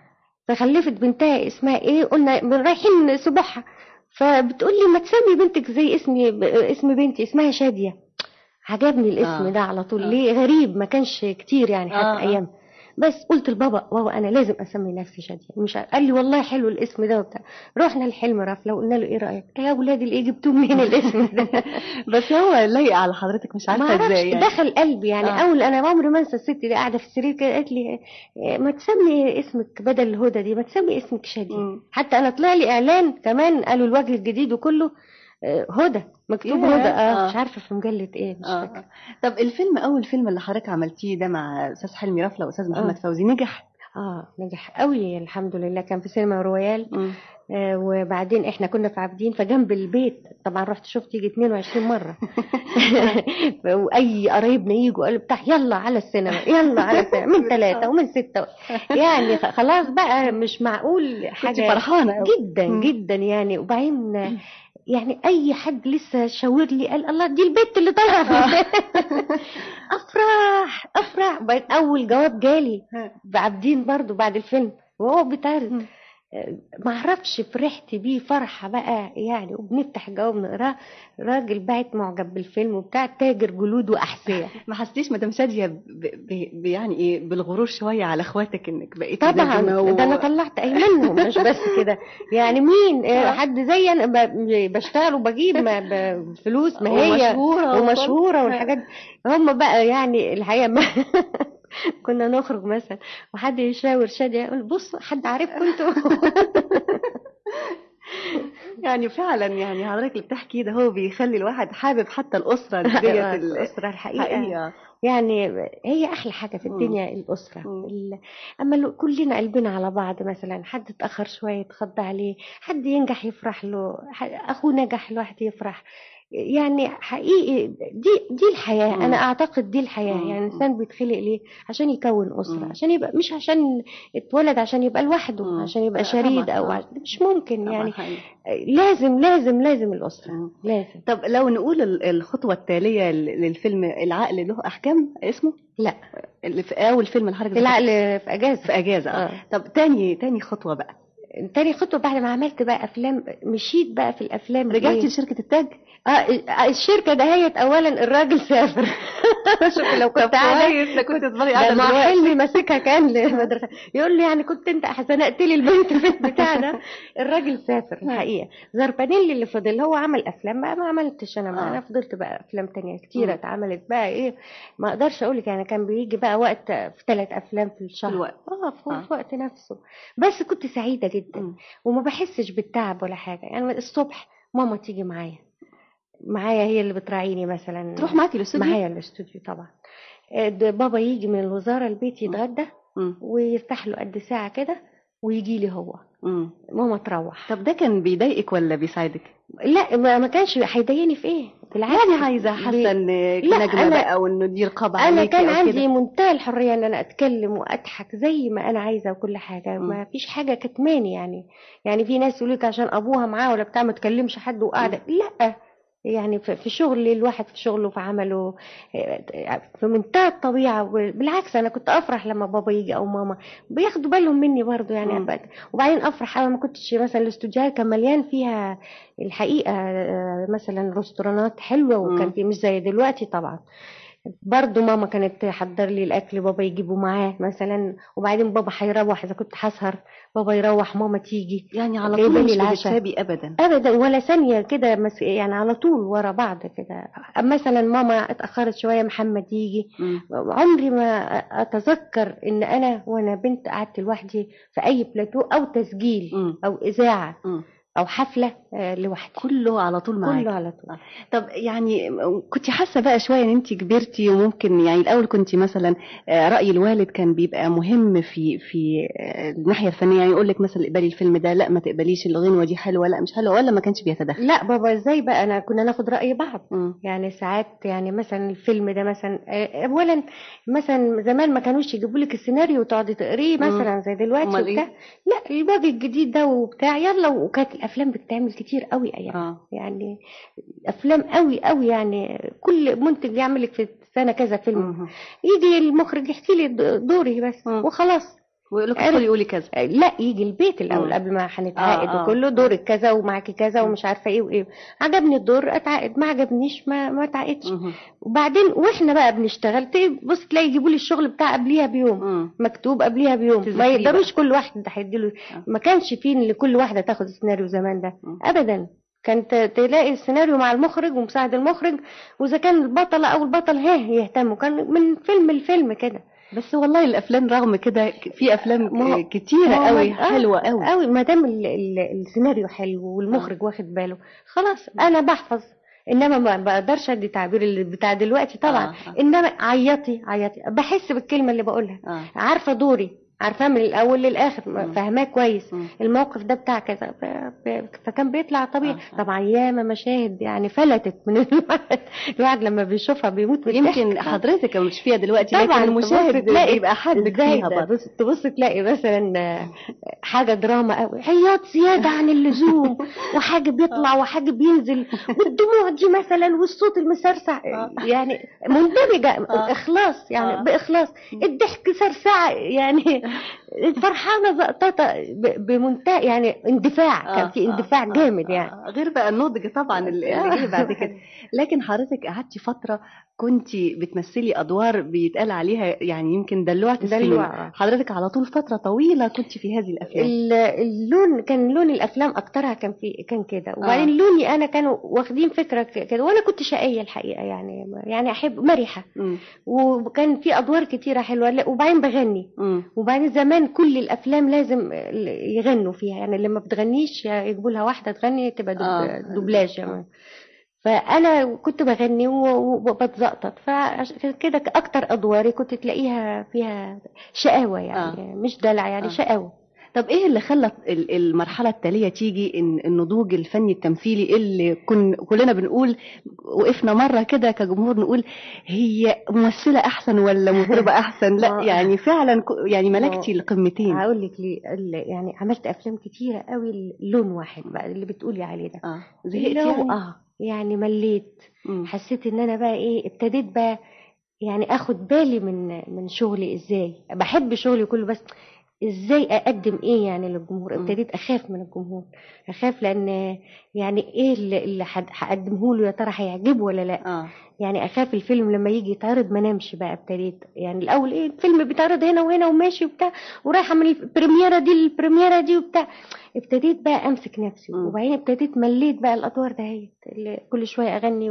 فخلفت بنتها اسمها ايه؟ قلنا رايحين سبوحها، فبتقول لي ما تسمي بنتك زي اسم بنتي اسمها شادية. عجبني الاسم ده على طول. ليه؟ غريب، ما كانش كتير يعني حتى ايام. بس قلت لبابا انا لازم اسمي نفسي شادية. مش قال لي والله حلو الاسم ده وبتاع. رحنا لحلمي رفله وقلنا له ايه رايك؟ يا اولادي اللي جبتوه منين الاسم ده؟ بس هو لايق على حضرتك، مش عارفه ازاي يعني. دخل قلبي يعني. اول انا عمري ما انسى الست دي قاعده في السرير كده قالت لي ما تسمي اسمك بدل الهدى دي، ما تسمي اسمك شادية. حتى انا طلع لي اعلان كمان قالوا الوجه الجديد وكله هدى مكتوب هدى. مش عارفه في مجله ايه، مش فاكره. طب الفيلم اول فيلم اللي حضرتك عملتيه ده مع استاذ حلمي رفله واستاذ محمد فوزي نجح؟ نجح قوي الحمد لله. كان في سينما رويال. وبعدين احنا كنا في عابدين فجنب البيت. طبعا رحت شفت يجي 22 مره. واي قرايبنا يجوا قالوا بتاع يلا على السينما يلا على السينما من 3 ومن 6 يعني خلاص بقى مش معقول حاجه. كنت فرحانه جدا جدا يعني. وبعدين يعني اي حد لسه شاور لي قال الله دي البت اللي طالعه في افرح. بعد اول جواب جالي بعبدين برضو بعد الفيلم وهو بيتعرض، ما اعرفش فرحت بيه فرحه بقى يعني. وبنفتح الجواب نقراه، راجل باعت معجب بالفيلم وبتاع، تاجر جلود واحذيه. ما حسيتيش مدام شاديه يعني ايه بالغرور شويه على اخواتك انك بقيتي طبعا ده انا طلعت ايمنهم مش بس كده يعني. مين حد زي انا بشتغل وبجيب فلوس، ما هي ومشهوره والحاجات دي. هم بقى يعني الحقيقه ما كنا نخرج مثلا وحد يشاور شادية يقول بص حد عارفكم انتوا. يعني فعلا يعني حضرتك اللي بتحكي ده هو بيخلي الواحد حابب حتى الأسرة ديت الأسرة الحقيقة يعني هي أحلى حاجة في الدنيا الأسرة. أما كلنا قلبنا على بعض، مثلا حد اتأخر شوية يتخض عليه، حد ينجح يفرح له، أخوه نجح الواحد يفرح. يعني حقيقي دي الحياة. أنا أعتقد دي الحياة. يعني الإنسان بيتخلق ليه؟ عشان يكون أسرة، عشان يبقى، مش عشان اتولد عشان يبقى لوحده، عشان يبقى شريد أو مش ممكن يعني. لازم الأسرة لازم. طب لو نقول الخطوة التالية للفيلم العقل له أحكام اسمه؟ لا، اللي في أول فيلم الحركة العقل في أجازة. في أجازة. طب تاني خطوة بقى. تاني خطوة بعد ما عملت بقى أفلام، مشيت بقى في الأفلام. رجعتي لشركة التاج؟ الشركة دهيت أولا الراجل سافر. شوف لو كنت قاعدة كنت تفضلي قاعدة مع حلمي ماسكها كان لمدرسة، يقول لي يعني كنت انت حزنقت لي البنت في البتاع ده. الراجل سافر الحقيقة. زربانيلي اللي فضل هو عمل أفلام، ما عملتش أنا. أنا فضلت بقى أفلام تانية كتيرة اتعملت بقى إيه، ما أقدرش أقولك يعني. كان بيجي بقى وقت في 3 أفلام في الشهر في وقت نفسه. بس كنت سعيدة جدا وما بحسش بالتعب ولا حاجة. يعني الصبح ماما تيجي معايا هي اللي بتراعيني مثلا، تروح معاكي الاستوديو؟ معايا الاستوديو طبعا. بابا يجي من الوزارة البيت يتغدى ويفتح له قد ساعة كده ويجي لي هو. ماما تروح. طب ده كان بيضايقك ولا بيساعدك؟ لا ما كانش هيضايقني في ايه، بالعكس. يعني عايزه حاسه ان نجمه بقى وانه دي رقابه عليكي. انا كان عندي منتهى الحريه ان انا اتكلم واضحك زي ما انا عايزه وكل حاجه. ما فيش حاجه كتماني يعني في ناس يقول لك عشان ابوها معاه ولا بتاع ما تكلمش حد وقاعده. لا، يعني في شغل الواحد، في شغله، في عمله، في منتهى الطبيعة. بالعكس أنا كنت أفرح لما بابا يجي أو ماما بياخدوا بالهم مني برضو يعني. وبعدين أفرح أنا ما كنتش مثلا الاستوديوهات كان مليان فيها الحقيقة مثلا رستورانات حلوة، وكان في مش زي دلوقتي طبعا. برضو ماما كانت تحضر لي الاكل، بابا يجيبه معاه مثلا، وبعدين بابا هيروح اذا كنت هسهر بابا يروح ماما تيجي. يعني على طول مش بتسابي ابدا ولا ثانيه كده يعني على طول ورا بعض كده. مثلا ماما اتاخرت شويه محمد يجي. عمري ما اتذكر ان وانا بنت قعدت لوحدي في اي بلاتو او تسجيل او اذاعه او حفله لوحدي. كله على طول معاك؟ كله على طول. طب يعني كنت حاسه بقى شويه ان انت كبرتي وممكن يعني الاول كنت مثلا راي الوالد كان بيبقى مهم في الناحيه الفنيه، يعني يقول لك مثلا اقبلي الفيلم ده، لا ما تقبليش، الغنوه دي حلوه لا مش حلوه، ولا ما كانش بيتدخل؟ لا بابا ازاي بقى، كنا ناخد راي بعض. يعني ساعات يعني مثلا الفيلم ده مثلا اولا مثلا زمان ما كانوش يجيبوا لك السيناريو وتقعدي تقريه مثلا زي دلوقتي وبتاع. لا الوجه الجديد ده وبتاع يلا. وكانت الافلام بتتعمل كتير قوي ايام يعني افلام قوي يعني كل منتج يعمل لك في السنه كذا فيلم. يجي المخرج يحكي لي دوري بس وخلاص، ويقول لك ادخلي قولي كذا. لا يجي البيت الاول قبل ما هنتعاقد وكله دورك كذا ومعاكي كذا ومش عارفه ايه وايه. عجبني الدور اتعاقد، ما عجبنيش ما اتعاقدش. وبعدين واحنا بقى بنشتغل بص تلاقي يجيبوا لي الشغل بتاع قبليها بيوم مكتوب قبليها بيوم. ما يقدروش كل واحد هيديله. ما كانش فيه لكل واحده تاخد السيناريو زمان ده ابدا. كانت تلاقي السيناريو مع المخرج ومساعد المخرج، واذا كان البطله او البطل يهتموا. كان من فيلم لفيلم كده. بس والله الافلام رغم كده في افلام كتيره قوي حلوه قوي ما دام السيناريو حلو والمخرج واخد باله خلاص. انا بحفظ، انما ما بقدرش ادي تعبير اللي بتاع دلوقتي طبعا. انما عيطي بحس بالكلمه اللي بقولها. عارفه دوري، عارفاه من الاول للاخر، فاهماه كويس. الموقف ده بتاع كذا فكان بيطلع طبيعي. طبعا ياما مشاهد يعني فلتت من الواحد لما بيشوفها بيموت من الضحك. يمكن حضرتك مش فيها دلوقتي، لكن طبعا المشاهد تلاقي بيبقى حابب فيها برضه. تبص تلاقي مثلا حاجه دراما قوي، عياط زياده عن اللزوم، وحاجه بيطلع وحاجه بينزل، والدموع دي مثلا، والصوت المسرسع، يعني مندمجه اخلاص، يعني باخلاص، الضحك سرسعه، يعني فرحانه زقططه بمنتهى يعني اندفاع. كان في اندفاع جامد يعني. غير بقى النضج طبعا اللي جه بعد كده. لكن حضرتك قعدتي فتره كنت بتمثلي ادوار بيتقال عليها يعني يمكن دلوعة السينما. حضرتك على طول فتره طويله كنت في هذه الافلام. اللون كان لون الافلام اكترها كان كده، وبعدين لوني انا كانوا واخدين فكره كده، وانا كنت شقيه الحقيقه، يعني احب مرحه، وكان في ادوار كتيره حلوه، وبعدين بغني، وبعدين زمان كل الافلام لازم يغنوا فيها، يعني اللي ما بتغنيش يجيبوا لها واحده تغني تبقى دوبلاج يعني. فانا كنت بغني وبتزقطط، فعشان كده اكتر ادواري كنت تلاقيها فيها شقاوه يعني مش دلع، يعني شقاوه. طب ايه اللي خلى المرحله التاليه تيجي ان النضوج الفني التمثيلي اللي كلنا بنقول، وقفنا مره كده كجمهور نقول هي ممثله احسن ولا مطربه احسن؟ لا يعني فعلا يعني ملكتي القمتين. هقول لك ليه. يعني عملت افلام كتيره قوي لون واحد بقى اللي بتقولي عليه ده. زهقت يعني؟ يعني مليت. حسيت ان انا بقى ايه، ابتديت بقى يعني اخد بالي من شغلي، ازاي بحب شغلي كله، بس ازاي اقدم ايه يعني للجمهور. ابتديت اخاف من الجمهور، اخاف لان يعني ايه اللي هقدمه له، يا ترى هيعجبه ولا لا. يعني اخاف الفيلم لما يجي يتعرض ما نمشي بقى. ابتديت يعني الاول ايه، الفيلم بيتعرض هنا وهنا وماشي وبتاع، ورايحه من البريميره دي للبريميره دي وبتاع. ابتديت بقى امسك نفسي، وبعدين ابتديت مليت بقى الادوار ده كل شويه اغني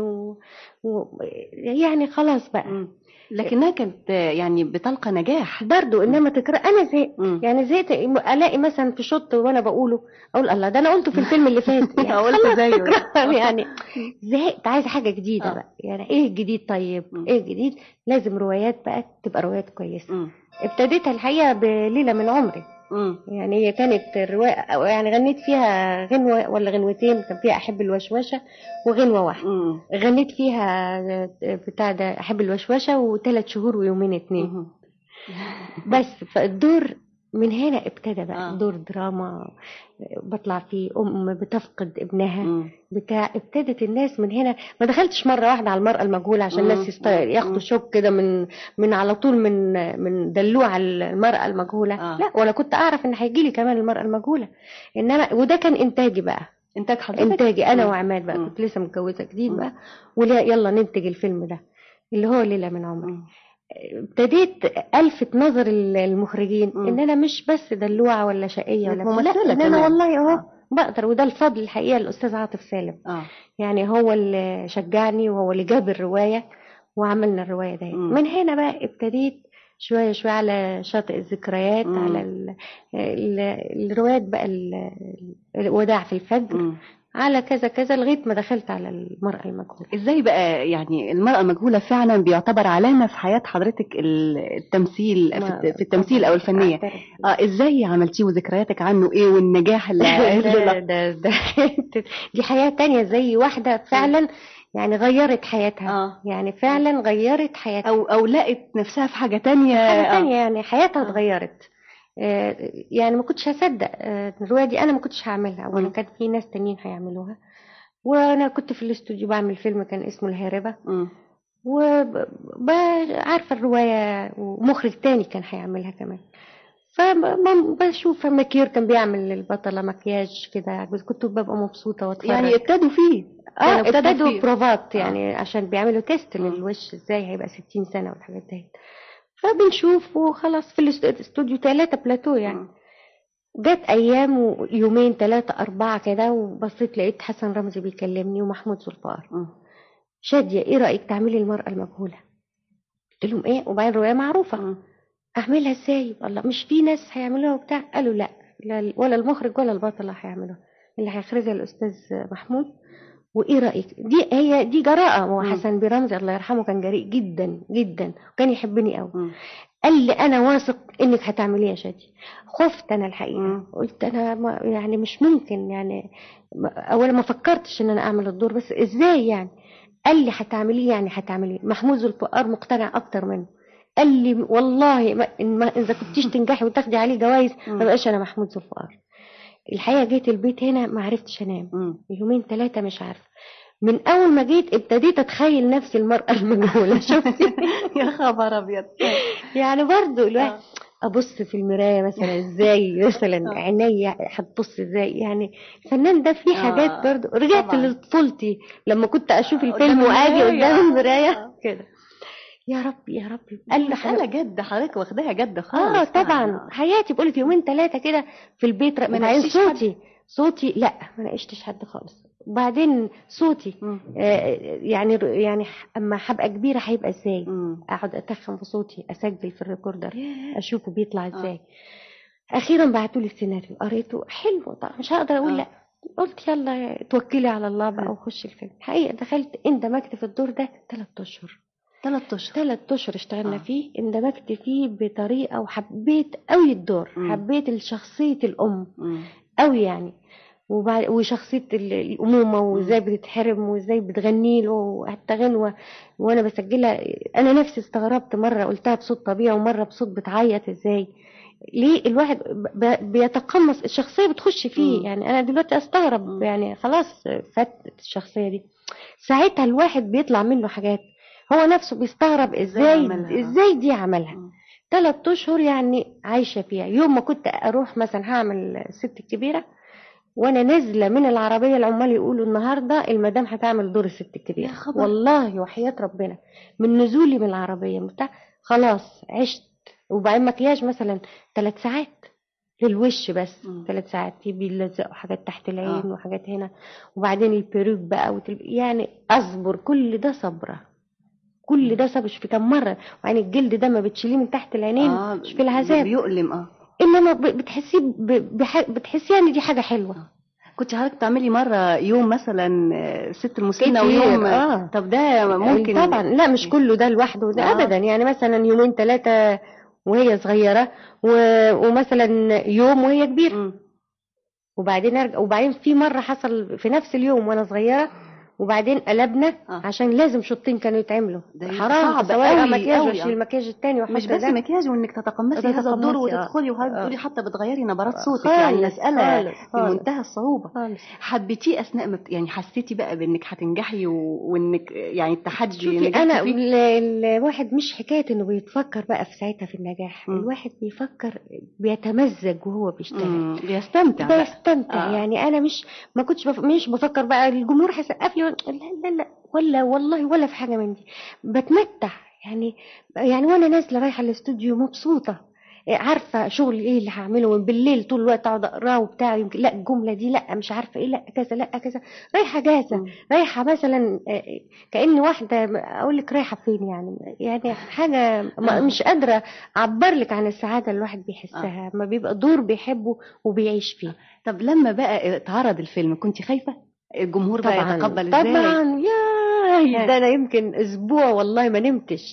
يعني خلاص بقى. لكنها كانت يعني بتلقى نجاح برضو، انما تكرار انا زهقت. يعني زهقت الاقي مثلا في شوط وانا بقوله اقول الله ده انا قلته في الفيلم اللي فات، يعني قلت زيه يعني زهقت، عايزه حاجه جديده بقى. يعني ايه الجديد؟ طيب ايه الجديد؟ لازم روايات بقى، تبقى روايات كويسه. ابتديتها الحقيقه بليله من عمري. يعني هي كانت الرواية، يعني غنيت فيها غنوة ولا غنوتين، كان فيها أحب الوشوشة وغنوة واحدة. غنيت فيها بتاع ده أحب الوشوشة و3 شهور ويومين 2 بس. فالدور من هنا ابتدى بقى دور دراما، بطلع فيه بتفقد ابنها بتاع. ابتدت الناس من هنا. ما دخلتش مرة واحدة على المرأة المجهولة عشان الناس ياخدوا شوك كده من على طول من دلوع المرأة المجهولة. لا، ولا كنت اعرف ان هيجيلي كمان المرأة المجهولة. انما وده كان انتاجي بقى، انتاج حضرتك؟ انتاجي انا وعماد بقى. كنت لسه متجوزة جديد بقى، ولا يلا ننتج الفيلم ده اللي هو ليلة من عمري. ابتديت الفت نظر المخرجين ان انا مش بس دلوعه ولا شقيه ولا ممثله، ان انا والله اهو بقدر. وده الفضل الحقيقه الاستاذ عاطف سالم. يعني هو اللي شجعني، وهو اللي جاب الروايه وعملنا الروايه دي. من هنا بقى ابتديت شويه شويه على شاطئ الذكريات، على الروايات بقى، الوداع في الفجر، على كذا كذا، لغايه ما دخلت على المرأة المجهولة. ازاي بقى يعني المرأة المجهولة فعلا بيعتبر علامة في حياة حضرتك التمثيل في التمثيل او الفنية؟ ازاي عملتيه وذكرياتك عنه ايه والنجاح اللي دي حياة تانية. زي واحدة فعلا يعني غيرت حياتها. يعني فعلا غيرت حياتها، او لقت نفسها في حاجة تانية. يعني حياتها اتغيرت. يعني ما كنتش هصدق الرواية دي، انا ما كنتش هعملها، وانا كان في ناس تانيين هيعملوها. وانا كنت في الاستوديو بعمل فيلم كان اسمه الهاربة، وعارفة الرواية، ومخرج تاني كان هيعملها كمان. فبشوف ماكير كان بيعمل البطلة مكياج كده، كنت ببقى مبسوطة واتفرج. يعني ابتدوا فيه؟ ابتدوا بروفات يعني عشان بيعملوا تيست للوش ازاي هيبقى 60 سنة والحاجات دي. فبنشوف وخلاص. في الاستوديو 3 بلاتو يعني. جت ايام ويومين 3 4 كده، وبصيت لقيت حسن رمزي بيكلمني ومحمود سلطان. شادية ايه رأيك تعملي المرأة المجهولة؟ قلت لهم ايه؟ وبعدين رواية معروفة. اعملها ازاي؟ والله مش في ناس هيعملوها وبتاع. قالوا لا ولا المخرج ولا البطلة هيعملوها، اللي هيخرجها الاستاذ محمود. وايه رايك؟ دي جراءه. هو حسن برمزي الله يرحمه كان جريء جدا جدا، وكان يحبني قوي. قال لي انا واثق انك هتعمليه يا شادي. خفت انا الحقيقه. قلت انا يعني مش ممكن، يعني اولا ما فكرتش ان انا اعمل الدور، بس ازاي يعني؟ قال لي هتعمليه، يعني هتعمليه. محمود ذو الفقار مقتنع اكتر منه. قال لي والله اذا كنتيش تنجحي وتاخدي عليه جوائز ما بقاش انا محمود ذو الفقار. الحقيقه جيت البيت هنا ما عرفتش انام يومين 3 مش عارفه. من اول ما جيت ابتديت اتخيل نفسي المرأة المجهولة. شفتي؟ يا خبر ابيض. يعني برضو الواحد ابص في المراية مثلا ازاي، مثلا عينيا هتبص ازاي، يعني الفنان ده في حاجات برضو. رجعت لطفولتي لما كنت اشوف الفيلم واجي قدام المراية كده. يا رب يا رب. قال لي حالة جد، حضرتك واخداها جد خالص. طبعا حياتي بقولك يومين 3 كده في البيت. وبعدين صوتي لا ما ناقشتش حد خالص. وبعدين صوتي يعني اما هبقى كبيره هيبقى ازاي؟ اقعد اتخن في صوتي، اسجل في الريكوردر اشوفه بيطلع ازاي. اخيرا بعتوا لي السيناريو، قريته حلو طبعا مش هقدر اقول لا. قلت يلا توكلي على الله بقى وخش الفيلم. حقيقه دخلت اندمجت في الدور ده 3 اشهر. 3 اشهر اشتغلنا فيه، اندمجت فيه بطريقه وحبيت قوي الدور. حبيت شخصيه الام قوي يعني، وشخصيه الامومه وازاي بتتحرم وازاي بتغني له، وحتى غنوه وانا بسجلها انا نفسي استغربت، مره قلتها بصوت طبيعي ومره بصوت بتعيط. ازاي؟ ليه الواحد بيتقمص الشخصيه بتخش فيه؟ يعني انا دلوقتي استغرب، يعني خلاص فاتت الشخصيه دي. ساعتها الواحد بيطلع منه حاجات هو نفسه بيستغرب ازاي دي عملها. 3 اشهر يعني عايشه فيها. يوم ما كنت اروح مثلا هعمل الست الكبيره وانا نازله من العربيه العمال يقولوا النهارده المدام هتعمل دور الست الكبيره، والله وحياه ربنا من نزولي من العربيه بتاع خلاص عشت. وبعدين مكياج مثلا 3 ساعات للوش بس. 3 ساعات بيلزقوا حاجات تحت العين وحاجات هنا، وبعدين البيروك بقى يعني اصبر كل ده صبره. كل ده صبر في كم مره. وبعدين الجلد ده ما بتشيليه من تحت العينين مش في العذاب بيؤلم. انما بتحسيه بتحسيه يعني دي حاجه حلوه. كنت حضرتك تعملي مرة يوم مثلا ست المسنة ويوم طب ده ممكن طبعا لا مش كله ده لوحده ده ابدا. يعني مثلا يومين 3 وهي صغيرة ومثلا يوم وهي كبيرة. وبعدين ارجع. وبعدين في مرة حصل في نفس اليوم وانا صغيرة وبعدين قلبنا عشان لازم شوطين كانوا يتعملوا. حرام سواء مكياج ولا المكياج التاني. مش بس مكياج، وانك تتقمصي هذا الدور وتدخلي وهذا بتقولي حتى بتغيري نبرات صوتك. يعني مسألة في منتهى الصعوبة. حبيتيه اثناء يعني حسيتي بقى بانك هتنجحي وانك يعني التحدي انا الواحد مش حكاية انه بيتفكر بقى في ساعتها في النجاح. الواحد بيفكر بيتمزج وهو بيشتغل بيستمتع. يعني انا ما كنتش مش بفكر بقى الجمهور هيسقف لي لا ولا والله ولا في حاجة من دي. بتمتع يعني وانا نازله رايحه الاستوديو مبسوطه، عارفه شغل ايه اللي هعمله. بالليل طول الوقت اقعد اقراه وبتاع، يمكن لا الجمله دي لا مش عارفه ايه لا كذا لا كذا. رايحه جاهزه، رايحه مثلا كأني واحده اقول لك رايحه فين. يعني حاجه مش قادره اعبر لك عن السعاده اللي الواحد بيحسها ما بيبقى دور بيحبه وبيعيش فيه. طب لما بقى اتعرض الفيلم كنت خايفه الجمهور بقى يتقبل ازاي؟ طبعا ده انا يمكن اسبوع والله ما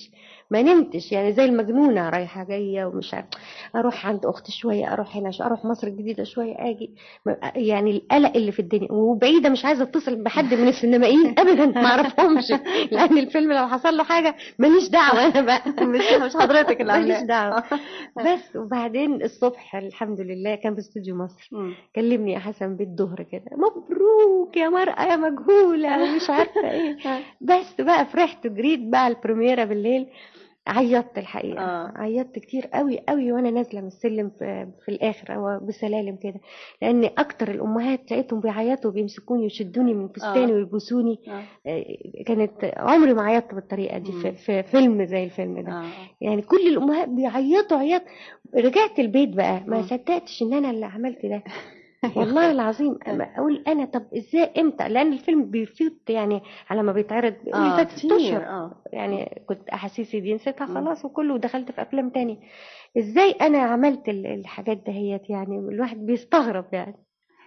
نمتش يعني زي المجنونه رايحه جايه ومش عارف. اروح عند اختي شويه، اروح هنا اروح مصر الجديده شويه، اجي يعني القلق اللي في الدنيا. وبعيده مش عايزه اتصل بحد من السينمائيين ابدا ما اعرفهمش، لان الفيلم لو حصل له حاجه ماليش دعوه انا بقى. مش حضرتك اللي ماليش دعوه. بس وبعدين الصبح الحمد لله كان في استوديو مصر كلمني يا حسن بالظهر كده، مبروك يا مرأة يا مجهوله ومش عارفه ايه. بس بقى فرحت جريت بقى البريميرا بالليل. عيطت الحقيقة. عيطت كتير قوي قوي وانا نازلة من السلم في الاخر او بسلالم كده، لان اكتر الامهات لقيتهم بيعيطوا وبيمسكوني ويشدوني من فستاني ويبوسوني. كانت عمري ما عيطت بالطريقة دي في فيلم زي الفيلم ده. يعني كل الامهات بيعيطوا عياط. رجعت البيت بقى ما صدقتش ان انا اللي عملت ده والله العظيم. اقول انا طب ازاي امتى؟ لان الفيلم بيفوت يعني على ما بيتعرض بيقول فات 6 اشهر. يعني كنت احاسيسي دي نسيتها خلاص وكله ودخلت في افلام تاني. ازاي انا عملت الحاجات دهيت؟ يعني الواحد بيستغرب يعني.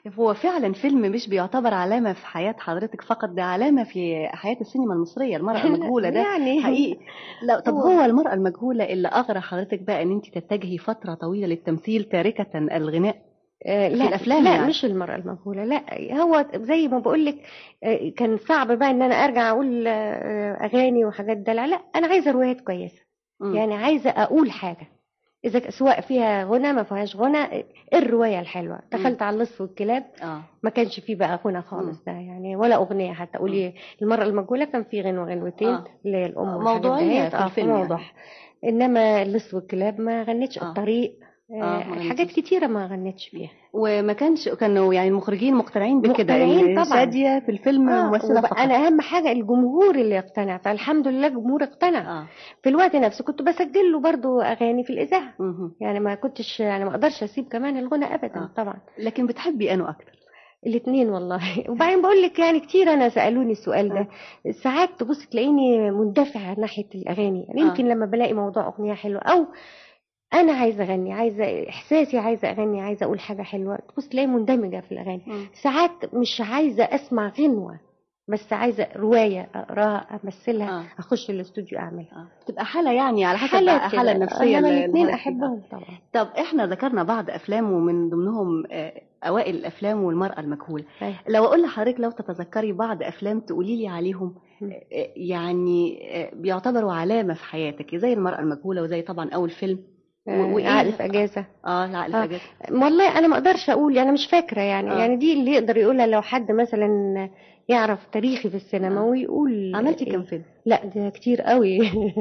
هو فعلا فيلم مش بيعتبر علامة في حياة حضرتك فقط، ده علامة في حياة السينما المصرية، المرأة المجهولة ده يعني حقيقي. لا طب هو هو المرأة المجهولة اللي أغرى حضرتك بقى إن أنت تتجهي فترة طويلة للتمثيل تاركة الغناء في لا الأفلام لا، يعني؟ مش المرأة المجهولة، لا. هو زي ما بقولك، كان صعب بقى ان انا ارجع اقول اغاني وحاجات دلع. لا، انا عايزة روايات كويسة، مم. يعني عايزة اقول حاجة، اذا سواء فيها غنى ما فيهاش غنى. الرواية الحلوة. مم. دخلت على اللص والكلاب، اه. ما كانش فيه بقى غنى مم. خالص ده يعني، ولا اغنية حتى. قولي المرأة المجهولة كان فيه غنوتين اه اللي هي الام والحاجات موضوعية دهيت، في في الفيلم موضوع. يعني. انما اللص والكلاب ما غنتش. اه. الطريق، اه ما حاجات غنيتيش. كتيرة ما غنتش فيها. وما كانش كانوا يعني المخرجين مقتنعين بكده مقتنعين ان طبعا. شادية في الفيلم ممثلة فقط؟ انا اهم حاجه الجمهور اللي يقتنع، فالحمد لله الجمهور اقتنع. اه. في الوقت نفسه كنت بسجل له برضو اغاني في الاذاعه، مهم. يعني ما كنتش، يعني ما اقدرش اسيب كمان الغنى ابدا طبعا. لكن بتحبي انه اكتر؟ الاثنين والله. وبعدين بقول لك يعني كتير انا سالوني السؤال ده. ساعات تبص تلاقيني مندفعه ناحيه الاغاني، يعني يمكن لما بلاقي موضوع اغنيه حلوه، او انا عايزه اغني، عايزه احساسي، عايزه اغني، عايزه اقول حاجه حلوه، تبص تلاقي مندمجه في الاغاني. ساعات مش عايزه اسمع غنوه، بس عايزه روايه اقراها امثلها، اخش الاستوديو اعملها. تبقى حالة يعني على حسب حالات حالة كده. النفسية انما اللي الاثنين حضرتك فيها. احبهم طبعا. طب احنا ذكرنا بعض افلام ومن ضمنهم اوائل الافلام والمرأة المجهولة. أيوة. لو اقول لحضرتك لو تتذكري بعض افلام تقولي لي عليهم يعني بيعتبروا علامة في حياتك زي المرأة المجهولة وزي طبعا اول فيلم عقل في اجازه. العقل في اجازة. والله انا ما اقدرش اقول، انا مش فاكره يعني. يعني دي اللي يقدر يقولها لو حد مثلا يعرف تاريخي في السينما ويقول. عملتي كم فيلم؟ لا ده كتير قوي.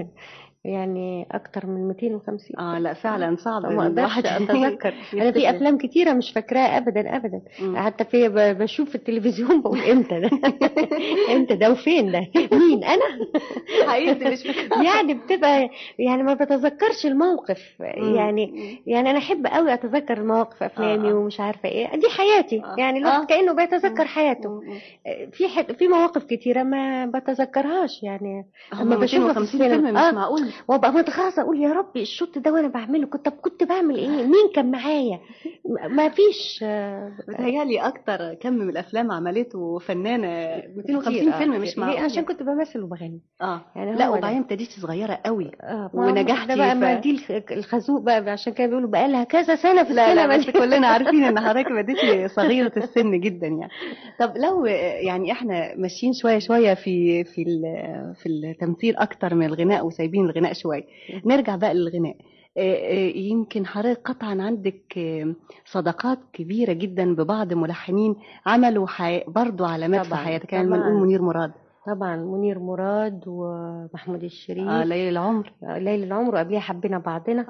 يعني اكتر من 250. لا فعلا صعب ما اقدرش الواحد اتذكر. انا في افلام كتيره مش فاكراها ابدا ابدا. حتى في بشوف في التلفزيون بقول امتى ده. امتى ده وفين ده، مين انا. حقيقي مش فاكره. يعني بتبقى، يعني ما بتذكرش الموقف يعني انا احب قوي اتذكر المواقف افلامي ومش عارفه ايه، دي حياتي. يعني الواحد كانه بيتذكر حياته. في مواقف كتيره ما بتذكرهاش يعني. اما بشوفها في السينما فيلم مش معقول. وابقى متخاصه اقول يا ربي الشوط ده وانا بعمله كنت بعمل ايه، مين كان معايا. ما فيش. بتهيالي اكتر كم من الافلام عملته فنانه 250 فيلم مش معقول. عشان كنت بمثل وبغني. يعني لا وبعدين ابتديتي صغيره قوي ونجحتي بقى. ما دي الخازوق بقى، عشان كده بيقولوا بقى لها كذا سنه في السينما. لا بس كلنا عارفين ان حضرتك بديتي صغيره السن جدا يعني. طب لو يعني احنا ماشيين شويه شويه في التمثيل اكتر من الغناء وسايبين الغناء شويه، نرجع بقى للغناء. يمكن حضرتك قطعا عندك صداقات كبيرة جدا ببعض ملحنين عملوا برضو علامات في حياتك. كان بنقول منير مراد طبعا، منير مراد ومحمود الشريف. ليل العمر. ليل العمر وقبلها حبينا بعضنا.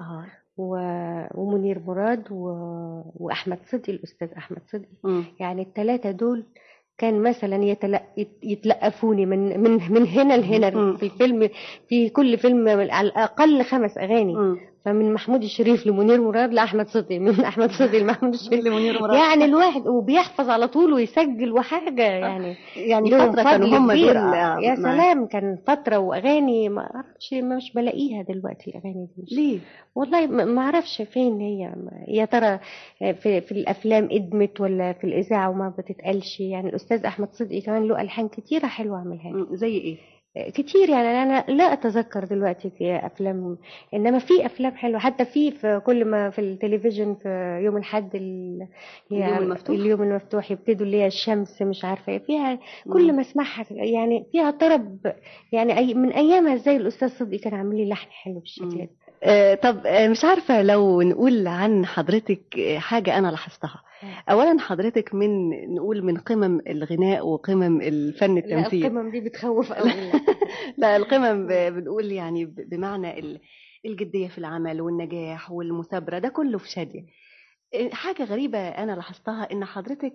ومنير مراد وأحمد صدقي، الأستاذ أحمد صدقي. يعني الثلاثة دول كان مثلا يتلقفوني من هنا لهنا في الفيلم. في كل فيلم على الأقل 5 أغاني. فمن محمود الشريف لمنير مراد لأحمد صدقي، من أحمد صدقي لمحمود الشريف لمنير مراد. يعني الواحد وبيحفظ على طول ويسجل وحاجة يعني. فترة كانوا هم دول. يا سلام، كان فترة وأغاني ما أعرفش، مش بلاقيها دلوقتي الأغاني دي. ليه؟ والله ما أعرفش فين هي. يا ترى في الأفلام إدمت ولا في الإذاعة وما بتتقالش. يعني الأستاذ أحمد صدقي كمان له ألحان كتيرة حلوة عملها. زي إيه؟ كتير يعني. أنا لا أتذكر دلوقتي في أفلام، إنما في أفلام حلوة. حتى في كل ما في التلفزيون في يوم الأحد اليوم المفتوح يبتدوا اللي هي الشمس مش عارفة فيها. كل ما اسمعها يعني فيها طرب يعني. من أيامها إزاي الأستاذ صدقي كان عامل لي لحن حلو بالشكل ده. طب مش عارفة لو نقول عن حضرتك حاجة أنا لاحظتها. أولا حضرتك نقول من قمم الغناء وقمم الفن التمثيل. لا القمم دي بتخوف أوي. لا القمم بنقول يعني بمعنى الجدية في العمل والنجاح والمثابرة ده كله في شادية. حاجة غريبة أنا لاحظتها إن حضرتك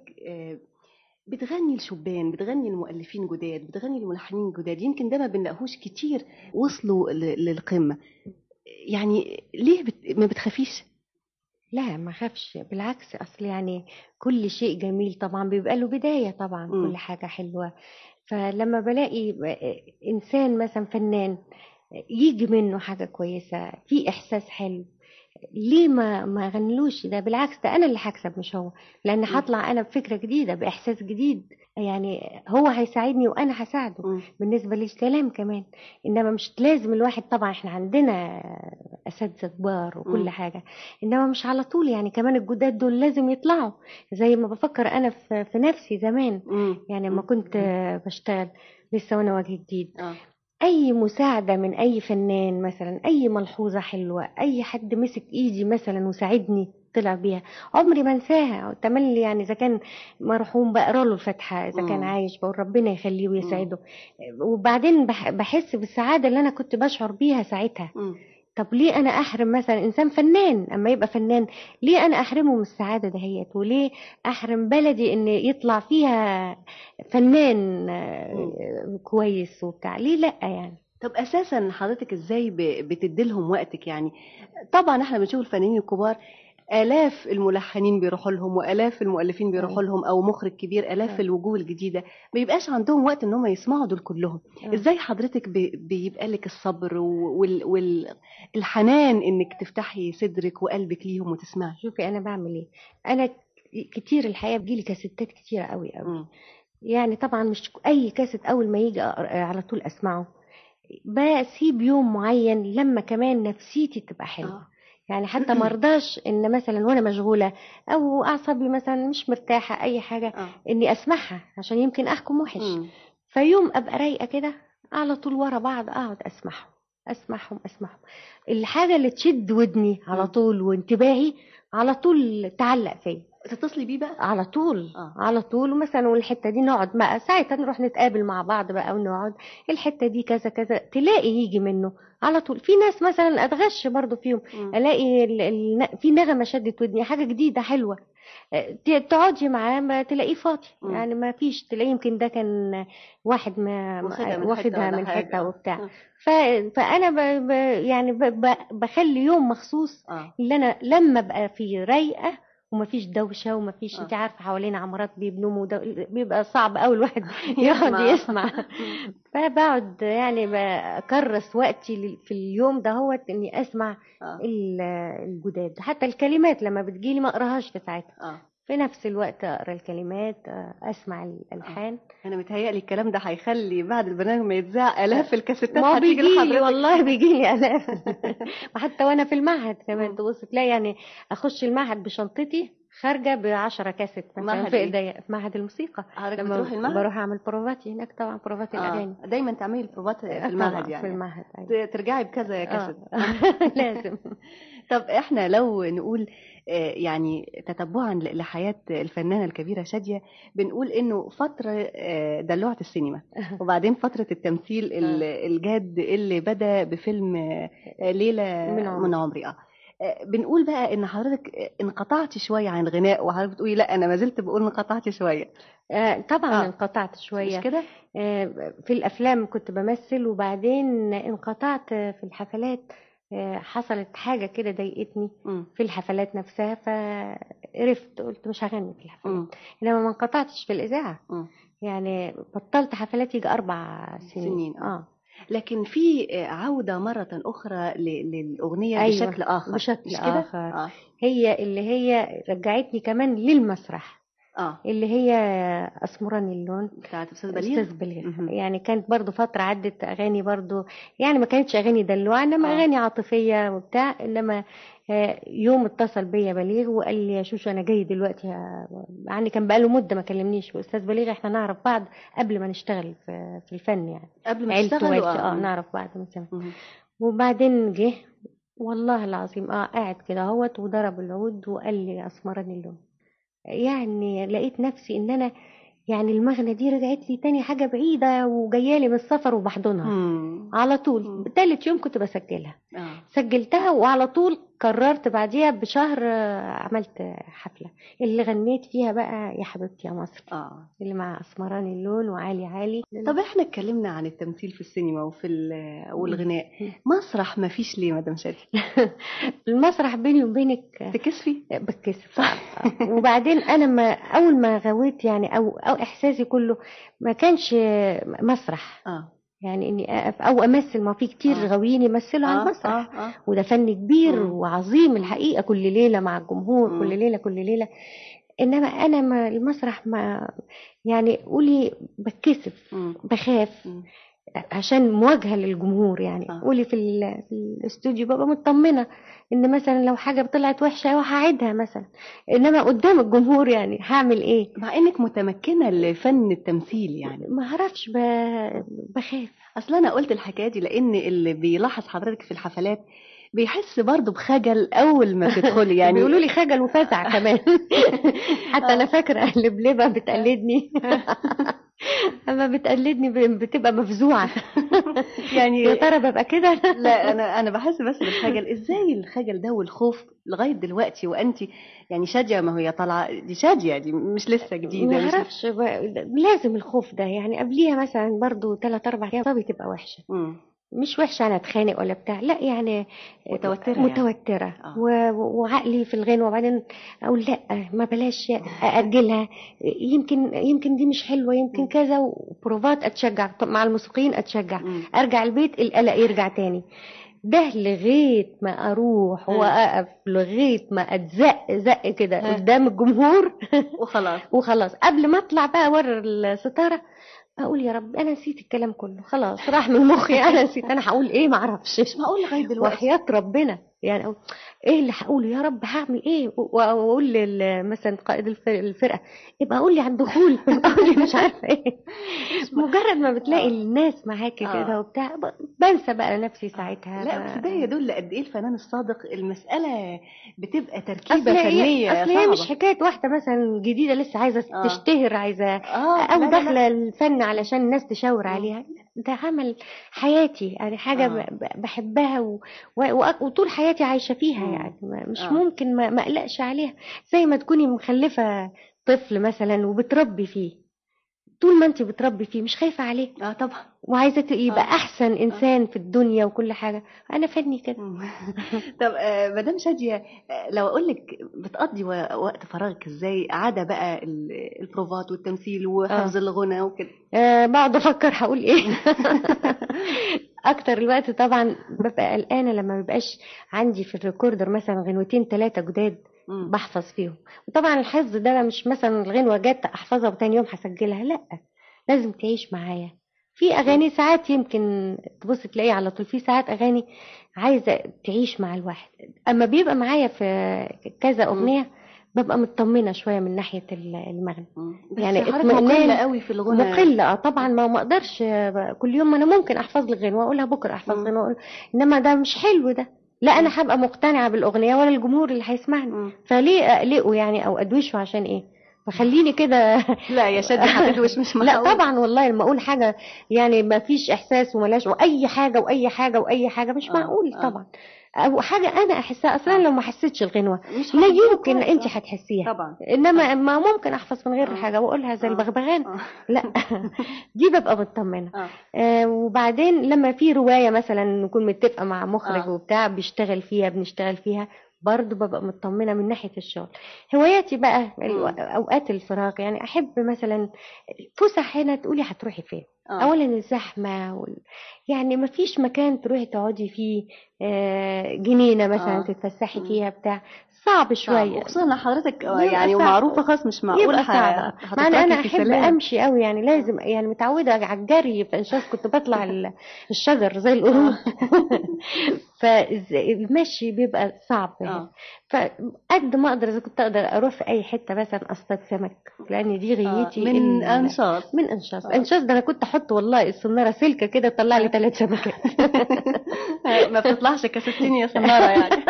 بتغني الشبان، بتغني المؤلفين جداد، بتغني الملحنين جداد. يمكن ده ما بنلاقوش كتير وصلوا للقمة. يعني ليه ما بتخافيش؟ لا ما خافش، بالعكس. اصل يعني كل شيء جميل طبعا بيبقى له بداية طبعا. كل حاجة حلوة. فلما بلاقي انسان مثلا فنان يجي منه حاجة كويسة، في احساس حلو، ليه ما غنلوش؟ ده بالعكس، ده انا اللي هكسب مش هو، لان هطلع انا بفكره جديده باحساس جديد، يعني هو هيساعدني وانا هساعده بالنسبه للكلام كمان. انما مش لازم الواحد، طبعا احنا عندنا اساتذه كبار وكل حاجه، انما مش على طول يعني. كمان الجداد دول لازم يطلعوا، زي ما بفكر انا في نفسي زمان، يعني لما كنت بشتغل لسه وانا وجه جديد، اي مساعده من اي فنان مثلا، اي ملحوظه حلوه، اي حد مسك ايدي مثلا وساعدني طلع بيها، عمري ما انساها تملي. يعني اذا كان مرحوم بقرا له الفاتحه، اذا كان عايش بقول ربنا يخليه ويسعده. وبعدين بحس بالسعاده اللي انا كنت بشعر بيها ساعتها. طب ليه انا احرم مثلا انسان فنان اما يبقى فنان؟ ليه انا احرمه من السعاده دهيت؟ وليه احرم بلدي ان يطلع فيها فنان كويس وبتاع؟ ليه لا يعني؟ طب اساسا حضرتك ازاي بتديلهم وقتك يعني؟ طبعا احنا بنشوف الفنانين الكبار آلاف الملحنين بيروحوا لهم وآلاف المؤلفين بيروحوا لهم، أو مخرج كبير، آلاف الوجوه الجديدة، ما بيبقاش عندهم وقت إن هم يسمعوا دول كلهم. إزاي حضرتك بيبقى لك الصبر والحنان إنك تفتحي صدرك وقلبك ليهم وتسمعي؟ شوفي أنا بعمل إيه. أنا كتير الحقيقة بيجيلي كاسيتات كتيرة قوي قوي. يعني طبعا مش أي كاسيت أول ما يجي على طول أسمعه، بسيب يوم معين لما كمان نفسيتي تبقى حلوة. يعني حتى مرضاش ان مثلا وانا مشغولة او اعصابي مثلا مش مرتاحة اي حاجة اني اسمعها، عشان يمكن احكم وحش. فيوم ابقى رايقة كده على طول ورا بعض اقعد اسمعهم. الحاجة اللي تشد ودني على طول وانتباهي على طول تعلق فيا، تتصلي بيه بقى على طول. على طول. ومثلا والحته دي نقعد بقى ساعتها نروح نتقابل مع بعض بقى ونقعد الحته دي كذا كذا، تلاقي يجي منه على طول. في ناس مثلا اتغش برضو فيهم، الاقي في نغمه شدت ودني، حاجه جديده حلوه، تقعدي معاه ما تلاقيه فاضي. يعني ما فيش، تلاقيه يمكن ده كان واحد ما واخدها من حته وبتاع. فانا يعني بخلي يوم مخصوص اللي انا لما ابقى فيه رايقه ومفيش دوشه ومفيش انت عارفه حوالينا عمارات بيبنوا بيبقى صعب قوي الواحد يقعد يسمع. فبقعد يعني بكرس وقتي في اليوم ده هو اني اسمع الجداد. حتى الكلمات لما بتجيلي ما اقراهاش في ساعتها، في نفس الوقت اقرا الكلمات، اسمع الالحان. انا متهيألي الكلام ده هيخلي بعد البرنامج ما يتذاع الاف الكاسيتات ما بيجيلي والله بيجيلي الاف. وحتى وانا في المعهد كمان تبص تلاقي يعني اخش المعهد بشنطتي خارجه ب10 كاسيت مثلا في ايديا. في معهد الموسيقى لما بتروحي المعهد بروح اعمل بروفاتي هناك، طبعا بروفات الاغاني. دايما تعملي البروفات في المعهد يعني؟ في المعهد ترجعي بكذا كاسيت. لازم. طب احنا لو نقول يعني تتبعا لحياة الفنانة الكبيرة شادية، بنقول انه فترة دلوعة السينما، وبعدين فترة التمثيل الجاد اللي بدأ بفيلم ليلة من عمري. بنقول بقى ان حضرتك انقطعتي شوية عن الغناء، وحضرتك بتقولي لا انا ما زلت بقول انقطعتي شوية. طبعا انقطعت شوية. مش كده؟ في الافلام كنت بمثل، وبعدين انقطعت في الحفلات. حصلت حاجة كده ضايقتني في الحفلات نفسها، فقرفت قلت مش هغني في الحفلات. انما ما انقطعتش في الإذاعة. يعني بطلت حفلات يجي 4 سنين. لكن في عودة مرة أخرى للأغنية. أيوة، بشكل آخر. بشكل آخر. هي اللي هي رجعتني كمان للمسرح. اللي هي أسمراني اللون بتاعت أستاذ بليغ. يعني كانت برضو فترة عدت أغاني برضو، يعني ما كانتش أغاني دلوعة، إنما أغاني عاطفية وبتاع. إنما يوم اتصل بيا بليغ وقال لي يا شوشو أنا جاي دلوقتي. يعني كان بقاله مدة ما كلمنيش. أستاذ بليغ إحنا نعرف بعض قبل ما نشتغل في الفن، يعني قبل ما تشتغلوا. نعرف بعض من زمان. وبعدين جه والله العظيم قاعد كده اهوت وضرب العود وقال لي أسمراني اللون. يعني لقيت نفسي ان انا يعني المغنى دي رجعت لي تاني حاجة بعيدة وجايالي من السفر وبحضنها على طول. تالت يوم كنت بسجلها. سجلتها وعلى طول قررت بعديها بشهر عملت حفلة اللي غنيت فيها بقى يا حبيبتي يا مصر. اللي مع أسمراني اللون وعالي عالي. طب احنا اتكلمنا عن التمثيل في السينما والغناء. مسرح ما فيش ليه مدام شادية؟ المسرح بيني وبينك تكسفي؟ بتكسف. وبعدين انا اول ما غويت يعني او احساسي كله ما كانش مسرح. يعني اني اقف او امثل. ما في كتير غاويين يمثلوا على المسرح، وده فن كبير وعظيم الحقيقه، كل ليله مع الجمهور، كل ليله كل ليله. انما انا ما المسرح ما يعني قولي بتكسف، بخاف عشان مواجهه للجمهور. يعني قولي في الاستوديو ببقى مطمنه ان مثلا لو حاجه طلعت وحشه هعيدها مثلا، انما قدام الجمهور يعني هعمل ايه؟ مع انك متمكنه لفن التمثيل يعني. ما اعرفش، بخاف. اصل انا قلت الحكايه دي لان اللي بيلاحظ حضرتك في الحفلات بيحس برضه بخجل اول ما تدخلي يعني. بيقولوا لي خجل وفزع كمان. حتى انا فاكره لبلبه بتقلدني. اما بتقلدني بتبقى مفزوعه. يعني يا ترى ببقى كده؟ لا انا بحس بس بالخجل. ازاي الخجل ده والخوف لغايه دلوقتي وانت يعني شاديه؟ ما هي طالعه دي شاديه، دي مش لسه جديده. ما اعرفش، لازم الخوف ده يعني قبليها مثلا برضو 3-4 ايام طبي تبقى وحشه. مش وحشه انا اتخانق ولا بتاع، لا يعني متوتره يعني. وعقلي في الغنوه، وبعدين اقول لا ما بلاش ااجلها، يمكن دي مش حلوه، يمكن كذا، وبروفات اتشجع مع الموسيقيين، اتشجع ارجع البيت القلق يرجع تاني. ده لغايه ما اروح واقف، لغايه ما اتزق كده قدام الجمهور. وخلاص قبل ما اطلع بقى ورا الستاره اقول يا رب انا نسيت الكلام كله، خلاص راح من مخي، انا نسيت انا هقول ايه، ما اعرفش. مش معقول لغايه دلوقتي وحياة ربنا يعني أقول ايه اللي هقوله، يا رب هعمل ايه، واقول مثلا قائد الفرقه يبقى اقول لي عن دخول، اقول لي مش عارفه ايه. مجرد ما بتلاقي الناس معاكي كده وبتاع بنسى بقى نفسي ساعتها. لا بس ده يدل قد ايه الفنان الصادق. المساله بتبقى تركيبه فنيه اصل هي مش حكايه واحده مثلا جديده لسه عايزه تشتهر، عايزه او داخله الفن علشان الناس تشاور عليها. ده عمل حياتي يعني، حاجه بحبها وطول حياتي عايشه فيها يعني. مش ممكن ما اقلقش عليها. زي ما تكوني مخلفه طفل مثلا وبتربي فيه، طول ما انت بتربي فيه مش خايفه عليه. طبعا. وعايزه يبقى احسن انسان في الدنيا وكل حاجه. انا فني كده. طب مدام شاديه، لو اقول لك بتقضي وقت فراغك ازاي عاده بقى البروفات والتمثيل وحفظ الغنى وكده؟ بقعد افكر هقول ايه. اكتر الوقت طبعا ببقى قلقانه لما مبقاش عندي في الريكوردر مثلا غنوتين 3 جداد بحفظ فيهم. وطبعا الحفظ ده مش مثلا الغنوه جت احفظها وتاني يوم هسجلها، لا لازم تعيش معايا. في اغاني ساعات يمكن تبص تلاقي على طول، في ساعات اغاني عايزه تعيش مع الواحد. اما بيبقى معايا في كذا اغنيه ببقى مطمنه شويه من ناحيه المغنى. يعني مقله قوي في الغنى. مقله طبعا، ما اقدرش كل يوم. انا ممكن احفظ لي غنوه واقولها بكره، احفظ غنوه انما ده مش حلو ده. لا انا هبقى مقتنعه بالاغنيه ولا الجمهور اللي هيسمعني. فليه اقلقه يعني او ادوشه عشان ايه؟ فخليني كده. لا يا شادي هتدوش، مش معقول. لا طبعا والله لما اقول حاجه يعني ما فيش احساس وملاش واي حاجه واي حاجه واي حاجه مش معقول طبعا. او حاجه انا احسها اصلا لو ما حسيتش الغنوه لا يمكن انت هتحسيها طبعا. انما ما ممكن احفظ من غير حاجه واقولها زي البغبغان. لا دي ببقى مطمنه. وبعدين لما في روايه مثلا نكون متفقه مع مخرج وبتاع بيشتغل فيها بنشتغل فيها برضو ببقى مطمنه من ناحيه الشغل. هواياتي بقى اوقات الفراغ يعني احب مثلا فسح هنا تقولي هتروحي فين؟ اولا الزحمه يعني ما فيش مكان تروحي تقعدي فيه جنينه مثلا تتفسحي فيها بتاع صعب شويه. وخصوصا حضرتك يعني ومعروفه خاص مش معقول صعبه. مع انا احب امشي قوي يعني لازم يعني متعوده على الجري في انشاص. كنت بطلع الشجر زي القرود. فالمشي بيبقى صعب يعني. فقد ما اقدر اذا كنت اقدر اروح في اي حته مثلا اصطاد سمك، لان دي غيتي من انشاص. من انشاص ده انا كنت احط والله الصناره سلكه كده تطلع لي 3 سمكات. ما بتطلعش كستين يا صناره يعني.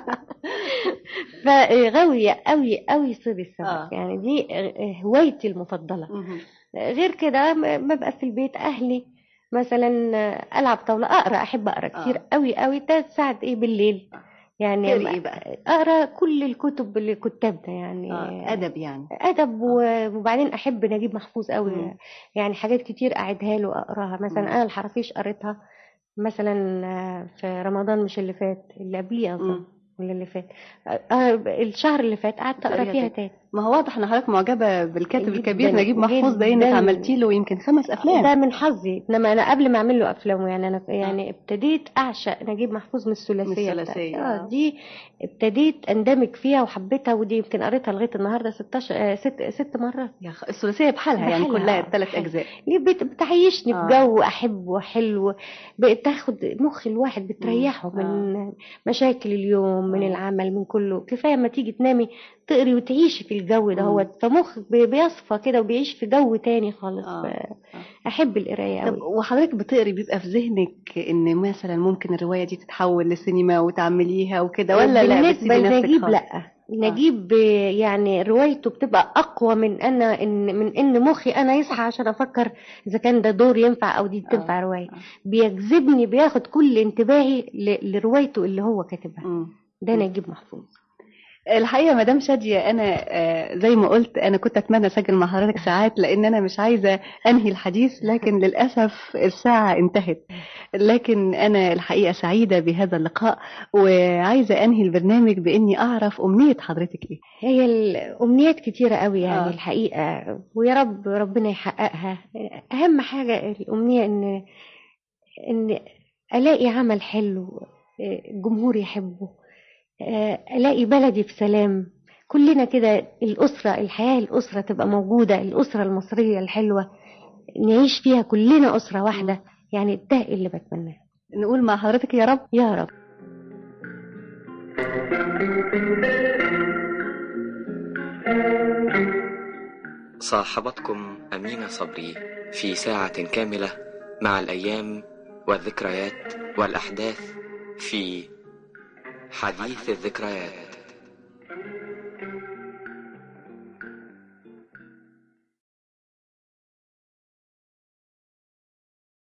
فغاويه قوي قوي صيد السمك. يعني دي هوايتي المفضله. غير كده ببقى في البيت اهلي مثلا العب طاوله، اقرا، احب اقرا كتير قوي قوي. 3 ساعات بالليل يعني. إيه بقى؟ اقرا كل الكتب اللي كتبنا يعني. ادب يعني. ادب وبعدين احب نجيب محفوظ قوي. يعني حاجات كتير اعيدها له اقراها. مثلا انا الحرافيش قريتها مثلا في رمضان مش اللي فات اللي قبليه اظن. ولا اللي فات؟ الشهر اللي فات قعدت اقرا فيها تاني. ما هو واضح ان حضرتك معجبه بالكاتب الكبير نجيب محفوظ، ده انك جداً. عملتي له يمكن 5 افلام. ده من حظي، انما انا قبل ما اعمل له افلام يعني انا يعني ابتديت اعشق نجيب محفوظ من الثلاثيه. دي ابتديت اندمج فيها وحبيتها، ودي يمكن قريتها لغايه النهارده 6 مرات. الثلاثيه بحالها يعني كلها 3 اجزاء. بتعيشني في جو احبه حلو، بتاخد مخ الواحد، بتريحه من مشاكل اليوم، من العمل، من كله. كفايه ما تيجي تنامي تقري وتعيشي في الجو ده، هو فمخك بيصفى كده وبيعيش في جو تاني خالص. احب القرايه قوي. طب وحضرتك بتقري بيبقى في ذهنك ان مثلا ممكن الروايه دي تتحول لسينما وتعمليها وكده، ولا لا؟ بالنسبه لنجيب لا، نجيب يعني روايته بتبقى اقوى من ان مخي انا يصحى عشان افكر اذا كان ده دور ينفع او دي تنفع روايه. بيجذبني، بياخد كل انتباهي لروايته اللي هو كاتبها. ده نجيب محفوظ. الحقيقه مدام شاديه، انا زي ما قلت انا كنت اتمنى اسجل مع حضرتك ساعات، لان انا مش عايزه انهي الحديث، لكن للاسف الساعه انتهت. لكن انا الحقيقه سعيده بهذا اللقاء، وعايزه انهي البرنامج باني اعرف امنيه حضرتك ايه. هي الامنيات كتيره قوي يعني الحقيقه، ويا رب ربنا يحققها. اهم حاجه الامنيه ان الاقي عمل حلو الجمهور يحبه، الاقي بلدي في سلام، كلنا كده، الحياة الأسرة تبقى موجودة، الأسرة المصرية الحلوة نعيش فيها كلنا أسرة واحدة. يعني ده اللي بتمناه. نقول مع حضرتك يا رب. يا رب. صاحبتكم أمينة صبري في ساعة كاملة مع الأيام والذكريات والأحداث في حديث الذكريات.